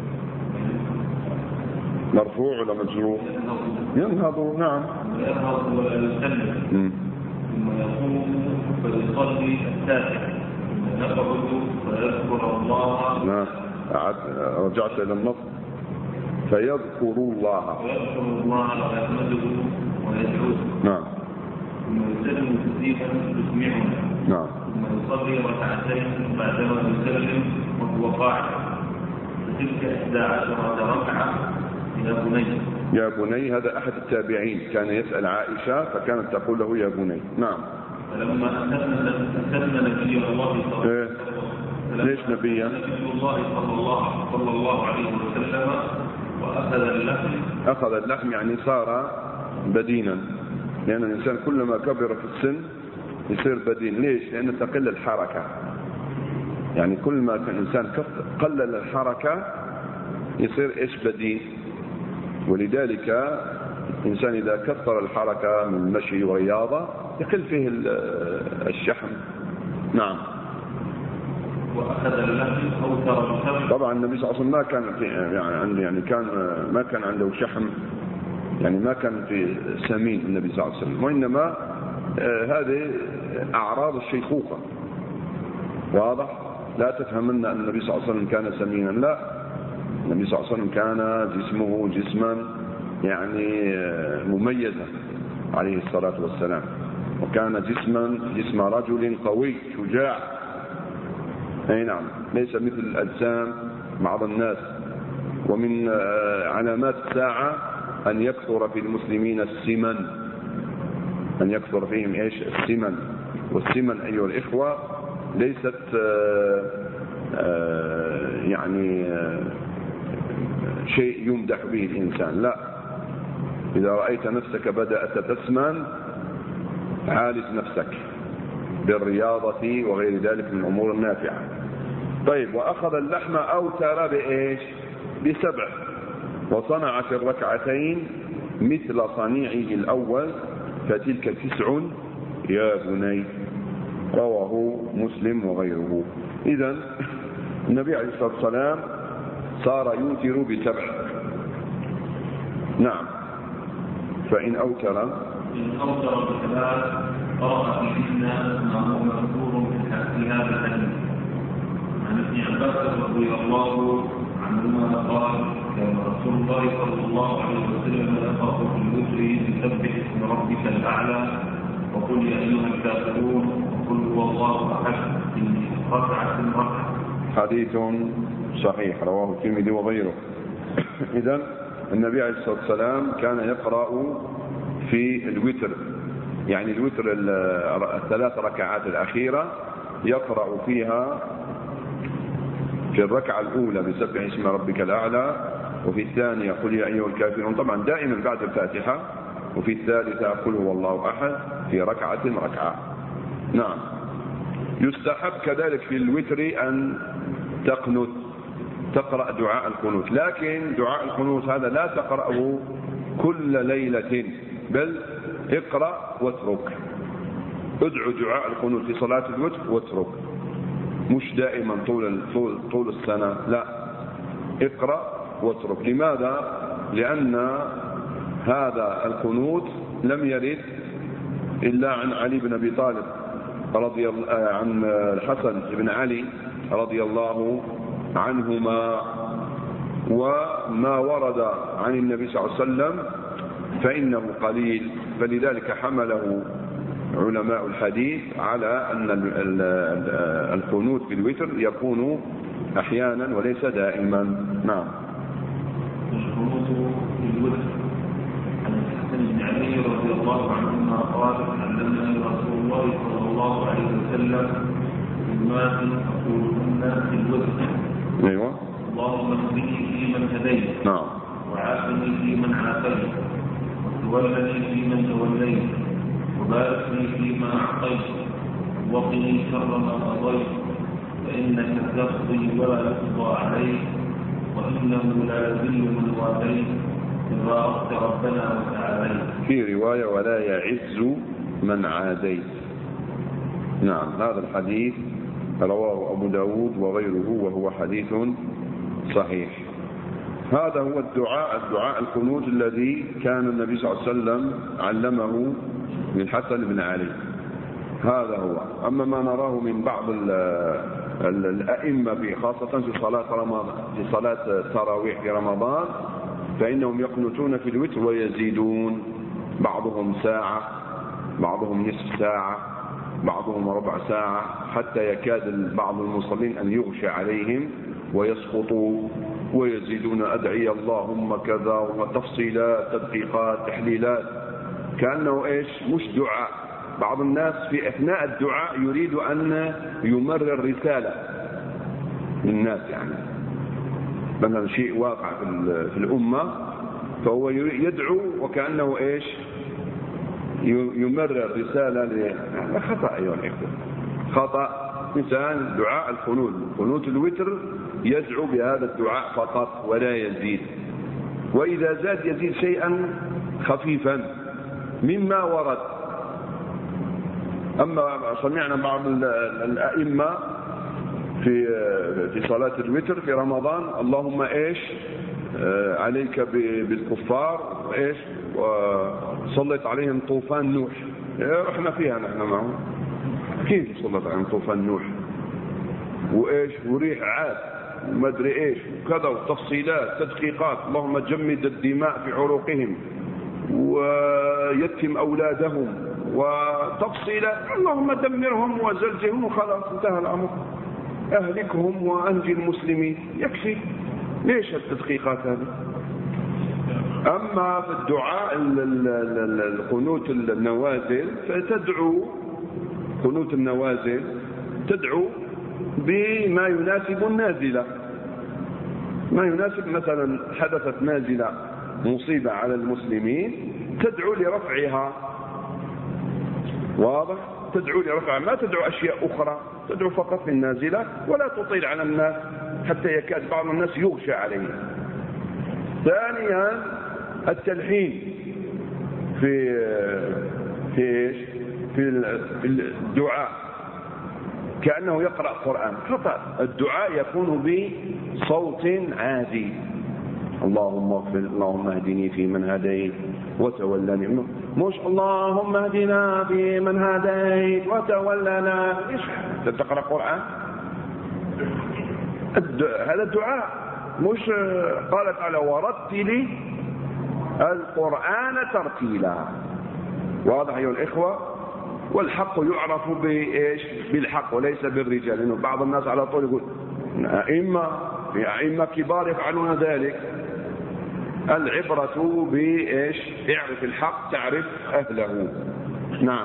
مرفوع ولا مجرور؟ ينهض. نعم. ينهض ولا يسلم. ثم يقوم فيصلي التاسع، ثم يقعد فيذكر الله. نعم. رجعت الى النص. فيذكر الله. ويذكر الله ويحمده ويدعوه. نعم. ثم يسلم تسليما يسمعنا. نعم. ثم يصلي ركعتين بعدما يسلم وهو قاعد. فتلك 11 ركعة يا بني. يا بني، هذا أحد التابعين كان يسأل عائشة فكانت تقول له يا بني. نعم. فلما أتمنا نبي الله صلى الله عليه وسلم. ليش نبيا؟ نبي الله صلى الله عليه وسلم وأخذ اللحم. أخذ اللحم يعني صار بدينا، لأن الإنسان كلما كبر في السن يصير بدين. ليش؟ لأن تقل الحركة. يعني كل ما كان الإنسان قلل الحركة يصير إيش بديل. ولذلك الإنسان إذا كثر الحركة من المشي ورياضة يقل فيه الشحم. نعم. وأخذ اللحم أوتر الشحم. طبعا النبي صلى الله عليه وسلم ما كان ما كان عنده شحم، يعني ما كان في سمين النبي صلى الله عليه وسلم، وإنما هذه أعراض الشيخوخة. واضح؟ لا تفهمن أن النبي صلى الله عليه وسلم كان سمينا، لا، النبي صلى الله عليه وسلم كان جسمه جسما يعني مميزا عليه الصلاة والسلام، وكان جسم رجل قوي شجاع. أي نعم، ليس مثل الأجسام بعض الناس. ومن علامات الساعة أن يكثر في المسلمين السمن، أن يكثر فيهم إيش؟ السمن. والسمن أيها الإخوة ليست يعني شيء يمدح به الإنسان، لا. إذا رأيت نفسك بدأت تسمن عالج نفسك بالرياضة وغير ذلك من الأمور النافعة. طيب، وأخذ اللحم أوتر بإيش؟ ب7، وصنع في الركعتين مثل صنيعه الأول فتلك 9 يا بني. رواه مسلم وغيره. إذن النبي عليه الصلاة والسلام صار يوتر ب7. نعم. فإن أوتر ب3 قرأ فيهن ما هو مذكور في هذا الحديث عن ابن عباس رضي الله عنهما قال: كان رسول الله صلى الله عليه وسلم يقرأ في الوتر بسبح اسم ربك الأعلى وقل يا أيها الكافرون وقل هو الله أحد في ركعة. حديث صحيح رواه الترمذي وغيره. إذن النبي عليه الصلاة والسلام كان يقرأ في الوتر، يعني الوتر 3 ركعات الأخيرة يقرأ فيها في الركعة الأولى بسبح اسم ربك الأعلى، وفي الثانية قل يا أيها الكافرون، طبعا دائما بعد الفاتحة، وفي الثالثة قل هو الله أحد في ركعة. نعم. يستحب كذلك في الوتر أن تقرأ دعاء القنوت، لكن دعاء القنوت هذا لا تقرأه كل ليلة، بل اقرأ واترك. ادعو دعاء القنوت في صلاة الوتر واترك، مش دائما طول السنة، لا، اقرأ واترك. لماذا؟ لأن هذا القنوت لم يرد إلا عن علي بن أبي طالب عن الحسن بن علي رضي الله عنهما، وما ورد عن النبي صلى الله عليه وسلم فإنه قليل، فلذلك حمله علماء الحديث على أن القنوت في الوتر يكون أحيانا وليس دائما. نعم. القنوت في الوتر عن الحسن بن علي رضي الله عنهما قال: علمنا رسول الله صلى الله عليه وسلم كلمات أقولهن في الوتر. أيوه. اللهم اهدني فيمن هديت، نعم، وعافني فيمن عافيت، وتولني فيمن توليت، وبارك لي فيما أعطيت، وقني شر ما قضيت، فإنك تقضي ولا يقضى عليك، وإنه لا يذل من واليت، تباركت ربنا وتعاليت. في رواية ولا يعز من عاديت. نعم، هذا الحديث رواه أبو داود وغيره وهو حديث صحيح. هذا هو الدعاء القنوت الذي كان النبي صلى الله عليه وسلم علمه للحسن بن علي، هذا هو. أما ما نراه من بعض الأئمة خاصة في صلاة التراويح في رمضان، فإنهم يقنتون في الوتر ويزيدون، بعضهم ساعة، بعضهم نصف ساعة، بعضهم ربع ساعة، حتى يكاد بعض المصلين أن يغشى عليهم ويسقطوا، ويزيدون أدعية اللهم كذا، وتفصيلات، تدقيقات، تحليلات، كأنه إيش؟ مش دعاء. بعض الناس في أثناء الدعاء يريد أن يمرر رسالة للناس، يعني مثلا شيء واقع في الأمة، فهو يدعو وكأنه إيش؟ يمرر رسالة. هذا خطأ أيها الإخوة، خطأ مثال دعاء القنوت، قنوت الوتر يدعو بهذا الدعاء فقط ولا يزيد، وإذا زاد يزيد شيئا خفيفا مما ورد. أما سمعنا بعض الأئمة في صلاة الوتر في رمضان اللهم إيش عليك بالكفار إيش وصلت عليهم طوفان نوح، رحنا فيها نحن معهم كيف صلت عليهم طوفان نوح وإيش وريح عاد وما أدري إيش وكذا وتفصيلات تدقيقات، اللهم جمد الدماء في عروقهم ويتم أولادهم وتفصيلات، اللهم دمرهم وزلزلهم وخلاص انتهى الأمر، أهلكهم وأنجي المسلمين، يكفي. ليش التدقيقات هذه؟ أما في الدعاء القنوت النوازل فتدعو قنوت النوازل تدعو بما يناسب النازلة، ما يناسب. مثلا حدثت نازلة مصيبة على المسلمين تدعو لرفعها، واضح؟ تدعو لرفعها، ما تدعو أشياء أخرى، تدعو فقط في النازلة ولا تطيل على الناس حتى يكاد بعض الناس يغشى عليه. ثانيا التلحين في الدعاء كأنه يقرأ قرآن، خطأ. الدعاء يكون بصوت عادي، اللهم اغفر، اللهم اهدني فيمن هديت وتولني، مش اللهم اهدنا فيمن هديت وتولنا. ايش تقرأ قرآن؟ هذا الدعاء مش قال تعالى ورتل القرآن ترتيلا. واضح أيها الإخوة؟ والحق يعرف بإيش؟ بالحق وليس بالرجال، لأنه بعض الناس على طول يقول أئمة كبار يفعلون ذلك. العبرة بإيش؟ اعرف الحق تعرف أهله. نعم.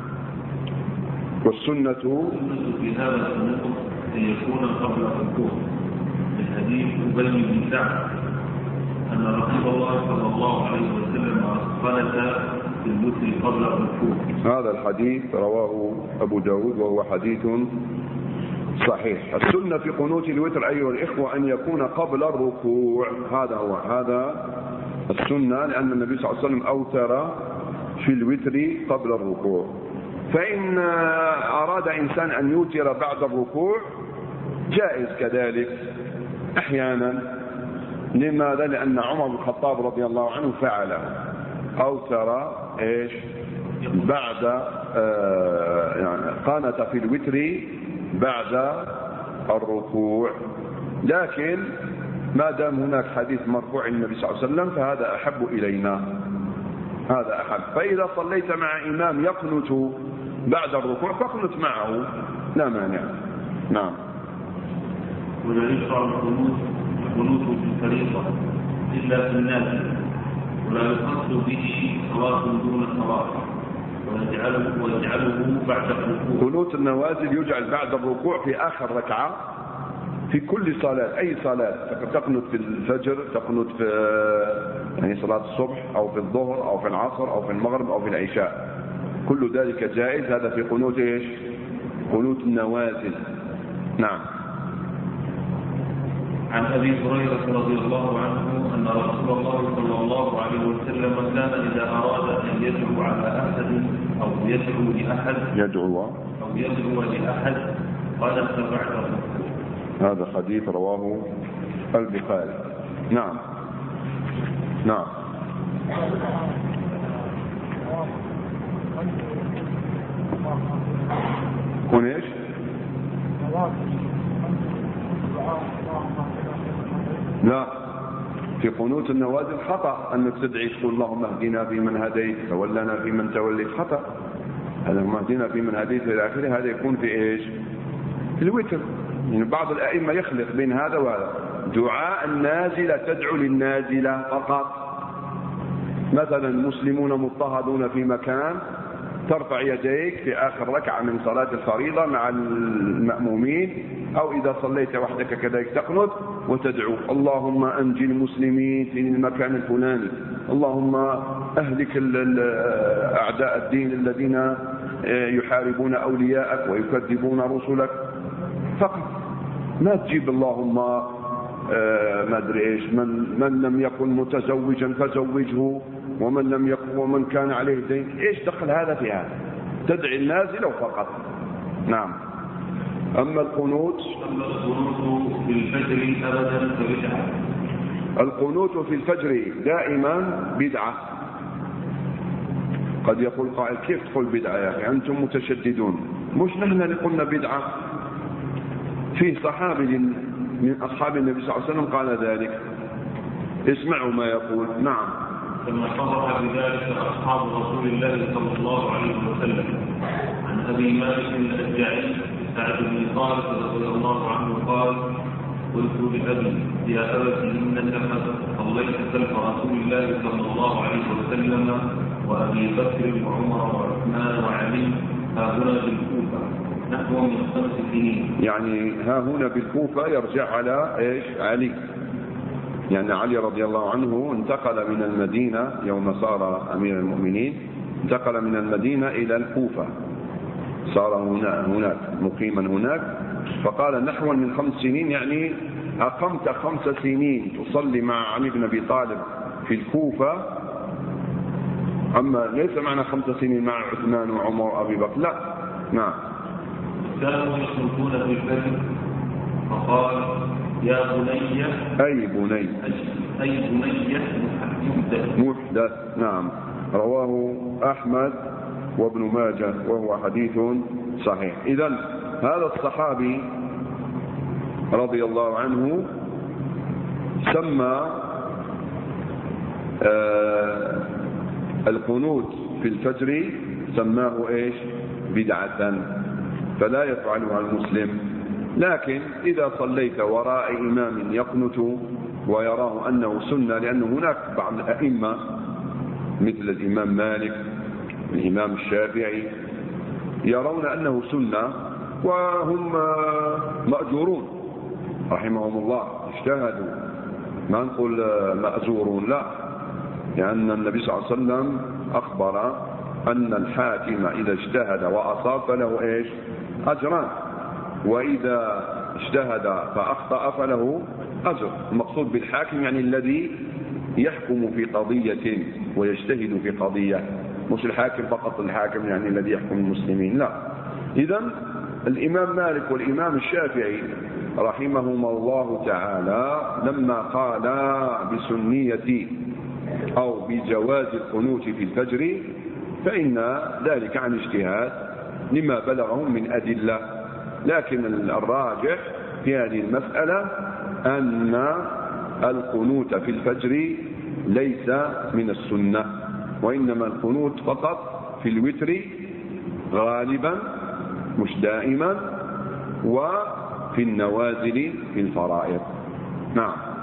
والسنة في هذا الأمر أن يكون قبل الركوع، الحديث أبي بن سعد أن رسول الله صلى الله عليه وسلم قنت في الوتر قبل الركوع. هذا الحديث رواه أبو داود وهو حديث صحيح. السنة في قنوت الوتر أيها الإخوة أن يكون قبل الركوع، هذا السنة، لأن النبي صلى الله عليه وسلم أوتر في الوتر قبل الركوع. فإن أراد إنسان أن يوتر بعد الركوع جائز كذلك أحيانا. لماذا؟ لأن عمر بن الخطاب رضي الله عنه فعله، أوتر إيش بعد يعني قانت في الوتر بعد الركوع. لكن ما دام هناك حديث مرفوع النبي صلى الله عليه وسلم فهذا أحب إلينا، هذا أحب. فإذا صليت مع إمام يقنت بعد الركوع فاقنت معه لا مانع. نعم. ولا يشرع القنوت في الفريضة إلا في النافلة، ولا يقصد به صلاة دون صلاة، ويجعله بعد الركوع. قنوت النوازل يجعل بعد الركوع في آخر ركعة في كل صلاة، أي صلاة تقنت في الفجر، تقنت في يعني صلاة الصبح أو في الظهر أو في العصر أو في المغرب أو في العشاء، كل ذلك جائز. هذا في قنوت إيش؟ قنوت النوازل. نعم. عن أبي هريرة رضي الله عنه أن رسول الله صلى الله عليه وسلم كان إذا أراد أن يدعو على أحد أو يدعو لأحد قال اتبعته. هذا حديث رواه البخاري. نعم. نعم. كن ايش؟ لا، في قنوت النوازل خطأ أنك تدعي تقول اللهم اهدنا فيمن هديت تولنا فيمن توليت، خطأ. هذا اللهم اهدنا فيمن هديت إلى آخره، هذا يكون في ايش؟ في الوتر. يعني بعض الأئمة يخلط بين هذا وهذا. دعاء النازلة تدعو للنازلة فقط. مثلا المسلمون مضطهدون في مكان ترفع يديك في آخر ركعة من صلاة الفريضة مع المأمومين، أو إذا صليت وحدك كذلك تقنت وتدعو اللهم أنجي المسلمين في المكان الفلاني، اللهم أهلك أعداء الدين الذين يحاربون أولياءك ويكذبون رسلك فقط. ما تجيب اللهم ما أدري إيش من لم يكن متزوجا فزوجه ومن كان عليه دين. إيش دخل هذا في هذا؟ تدعي النازل فقط. نعم. أما القنوت في الفجر أبدا فبدعة. القنوت في الفجر دائما بدعة. قد يقول قائل كيف تقول بدعة يا أخي أنتم متشددون؟ مش نحن اللي قلنا بدعة، فيه صحابي من أصحاب النبي صلى الله عليه وسلم قال ذلك. اسمعوا ما يقول. نعم. كما صرح بذلك أصحاب رسول الله صلى الله عليه وسلم. عن أبي مالك الأشجعي سعد بن طارق رضي الله عنه قال قلت لأبي يا أبت إنك قد صليت خلف رسول الله صلى الله عليه وسلم وأبي بكر وعمر وعثمان وعلي ها هنا بالكوفة نحو من 5 سنين. يعني ها هنا بالكوفة يرجع على إيش؟ علي. يعني علي رضي الله عنه انتقل من المدينة يوم صار أمير المؤمنين، انتقل من المدينة إلى الكوفة، صار هناك مقيما هناك. فقال نحو من 5 سنين، يعني أقمت 5 سنين تصلي مع علي بن أبي طالب في الكوفة. أما ليس معنى 5 سنين مع عثمان وعمر وأبي بكر، لا. نعم. كانوا يخلطون في الفجر فقال يا بني أي بني محدث. نعم. رواه أحمد وابن ماجه وهو حديث صحيح. إذن هذا الصحابي رضي الله عنه سمى القنوت في الفجر سماه إيش؟ بدعة، فلا يفعلها المسلم. لكن إذا صليت وراء إمام يقنت ويراه أنه سنة، لأن هناك بعض الأئمة مثل الإمام مالك الإمام الشافعي يرون أنه سنة وهم مأجورون رحمهم الله، اجتهدوا، ما نقول مأجورون، لا، لأن النبي صلى الله عليه وسلم أخبر أن الحاكم إذا اجتهد وأصاب فله إيش؟ أجران، وإذا اجتهد فأخطأ فله أجر. المقصود بالحاكم يعني الذي يحكم في قضية ويجتهد في قضية، مش الحاكم فقط، الحاكم يعني الذي يحكم المسلمين، لا. إذن الإمام مالك والإمام الشافعي رحمهما الله تعالى لما قالا بسنية أو بجواز القنوت في الفجر فإن ذلك عن اجتهاد لما بلغهم من أدلة، لكن الراجح في هذه المسألة أن القنوت في الفجر ليس من السنة، وإنما القنوت فقط في الوتر غالبا مش دائما، وفي النوازل في الفرائض. نعم.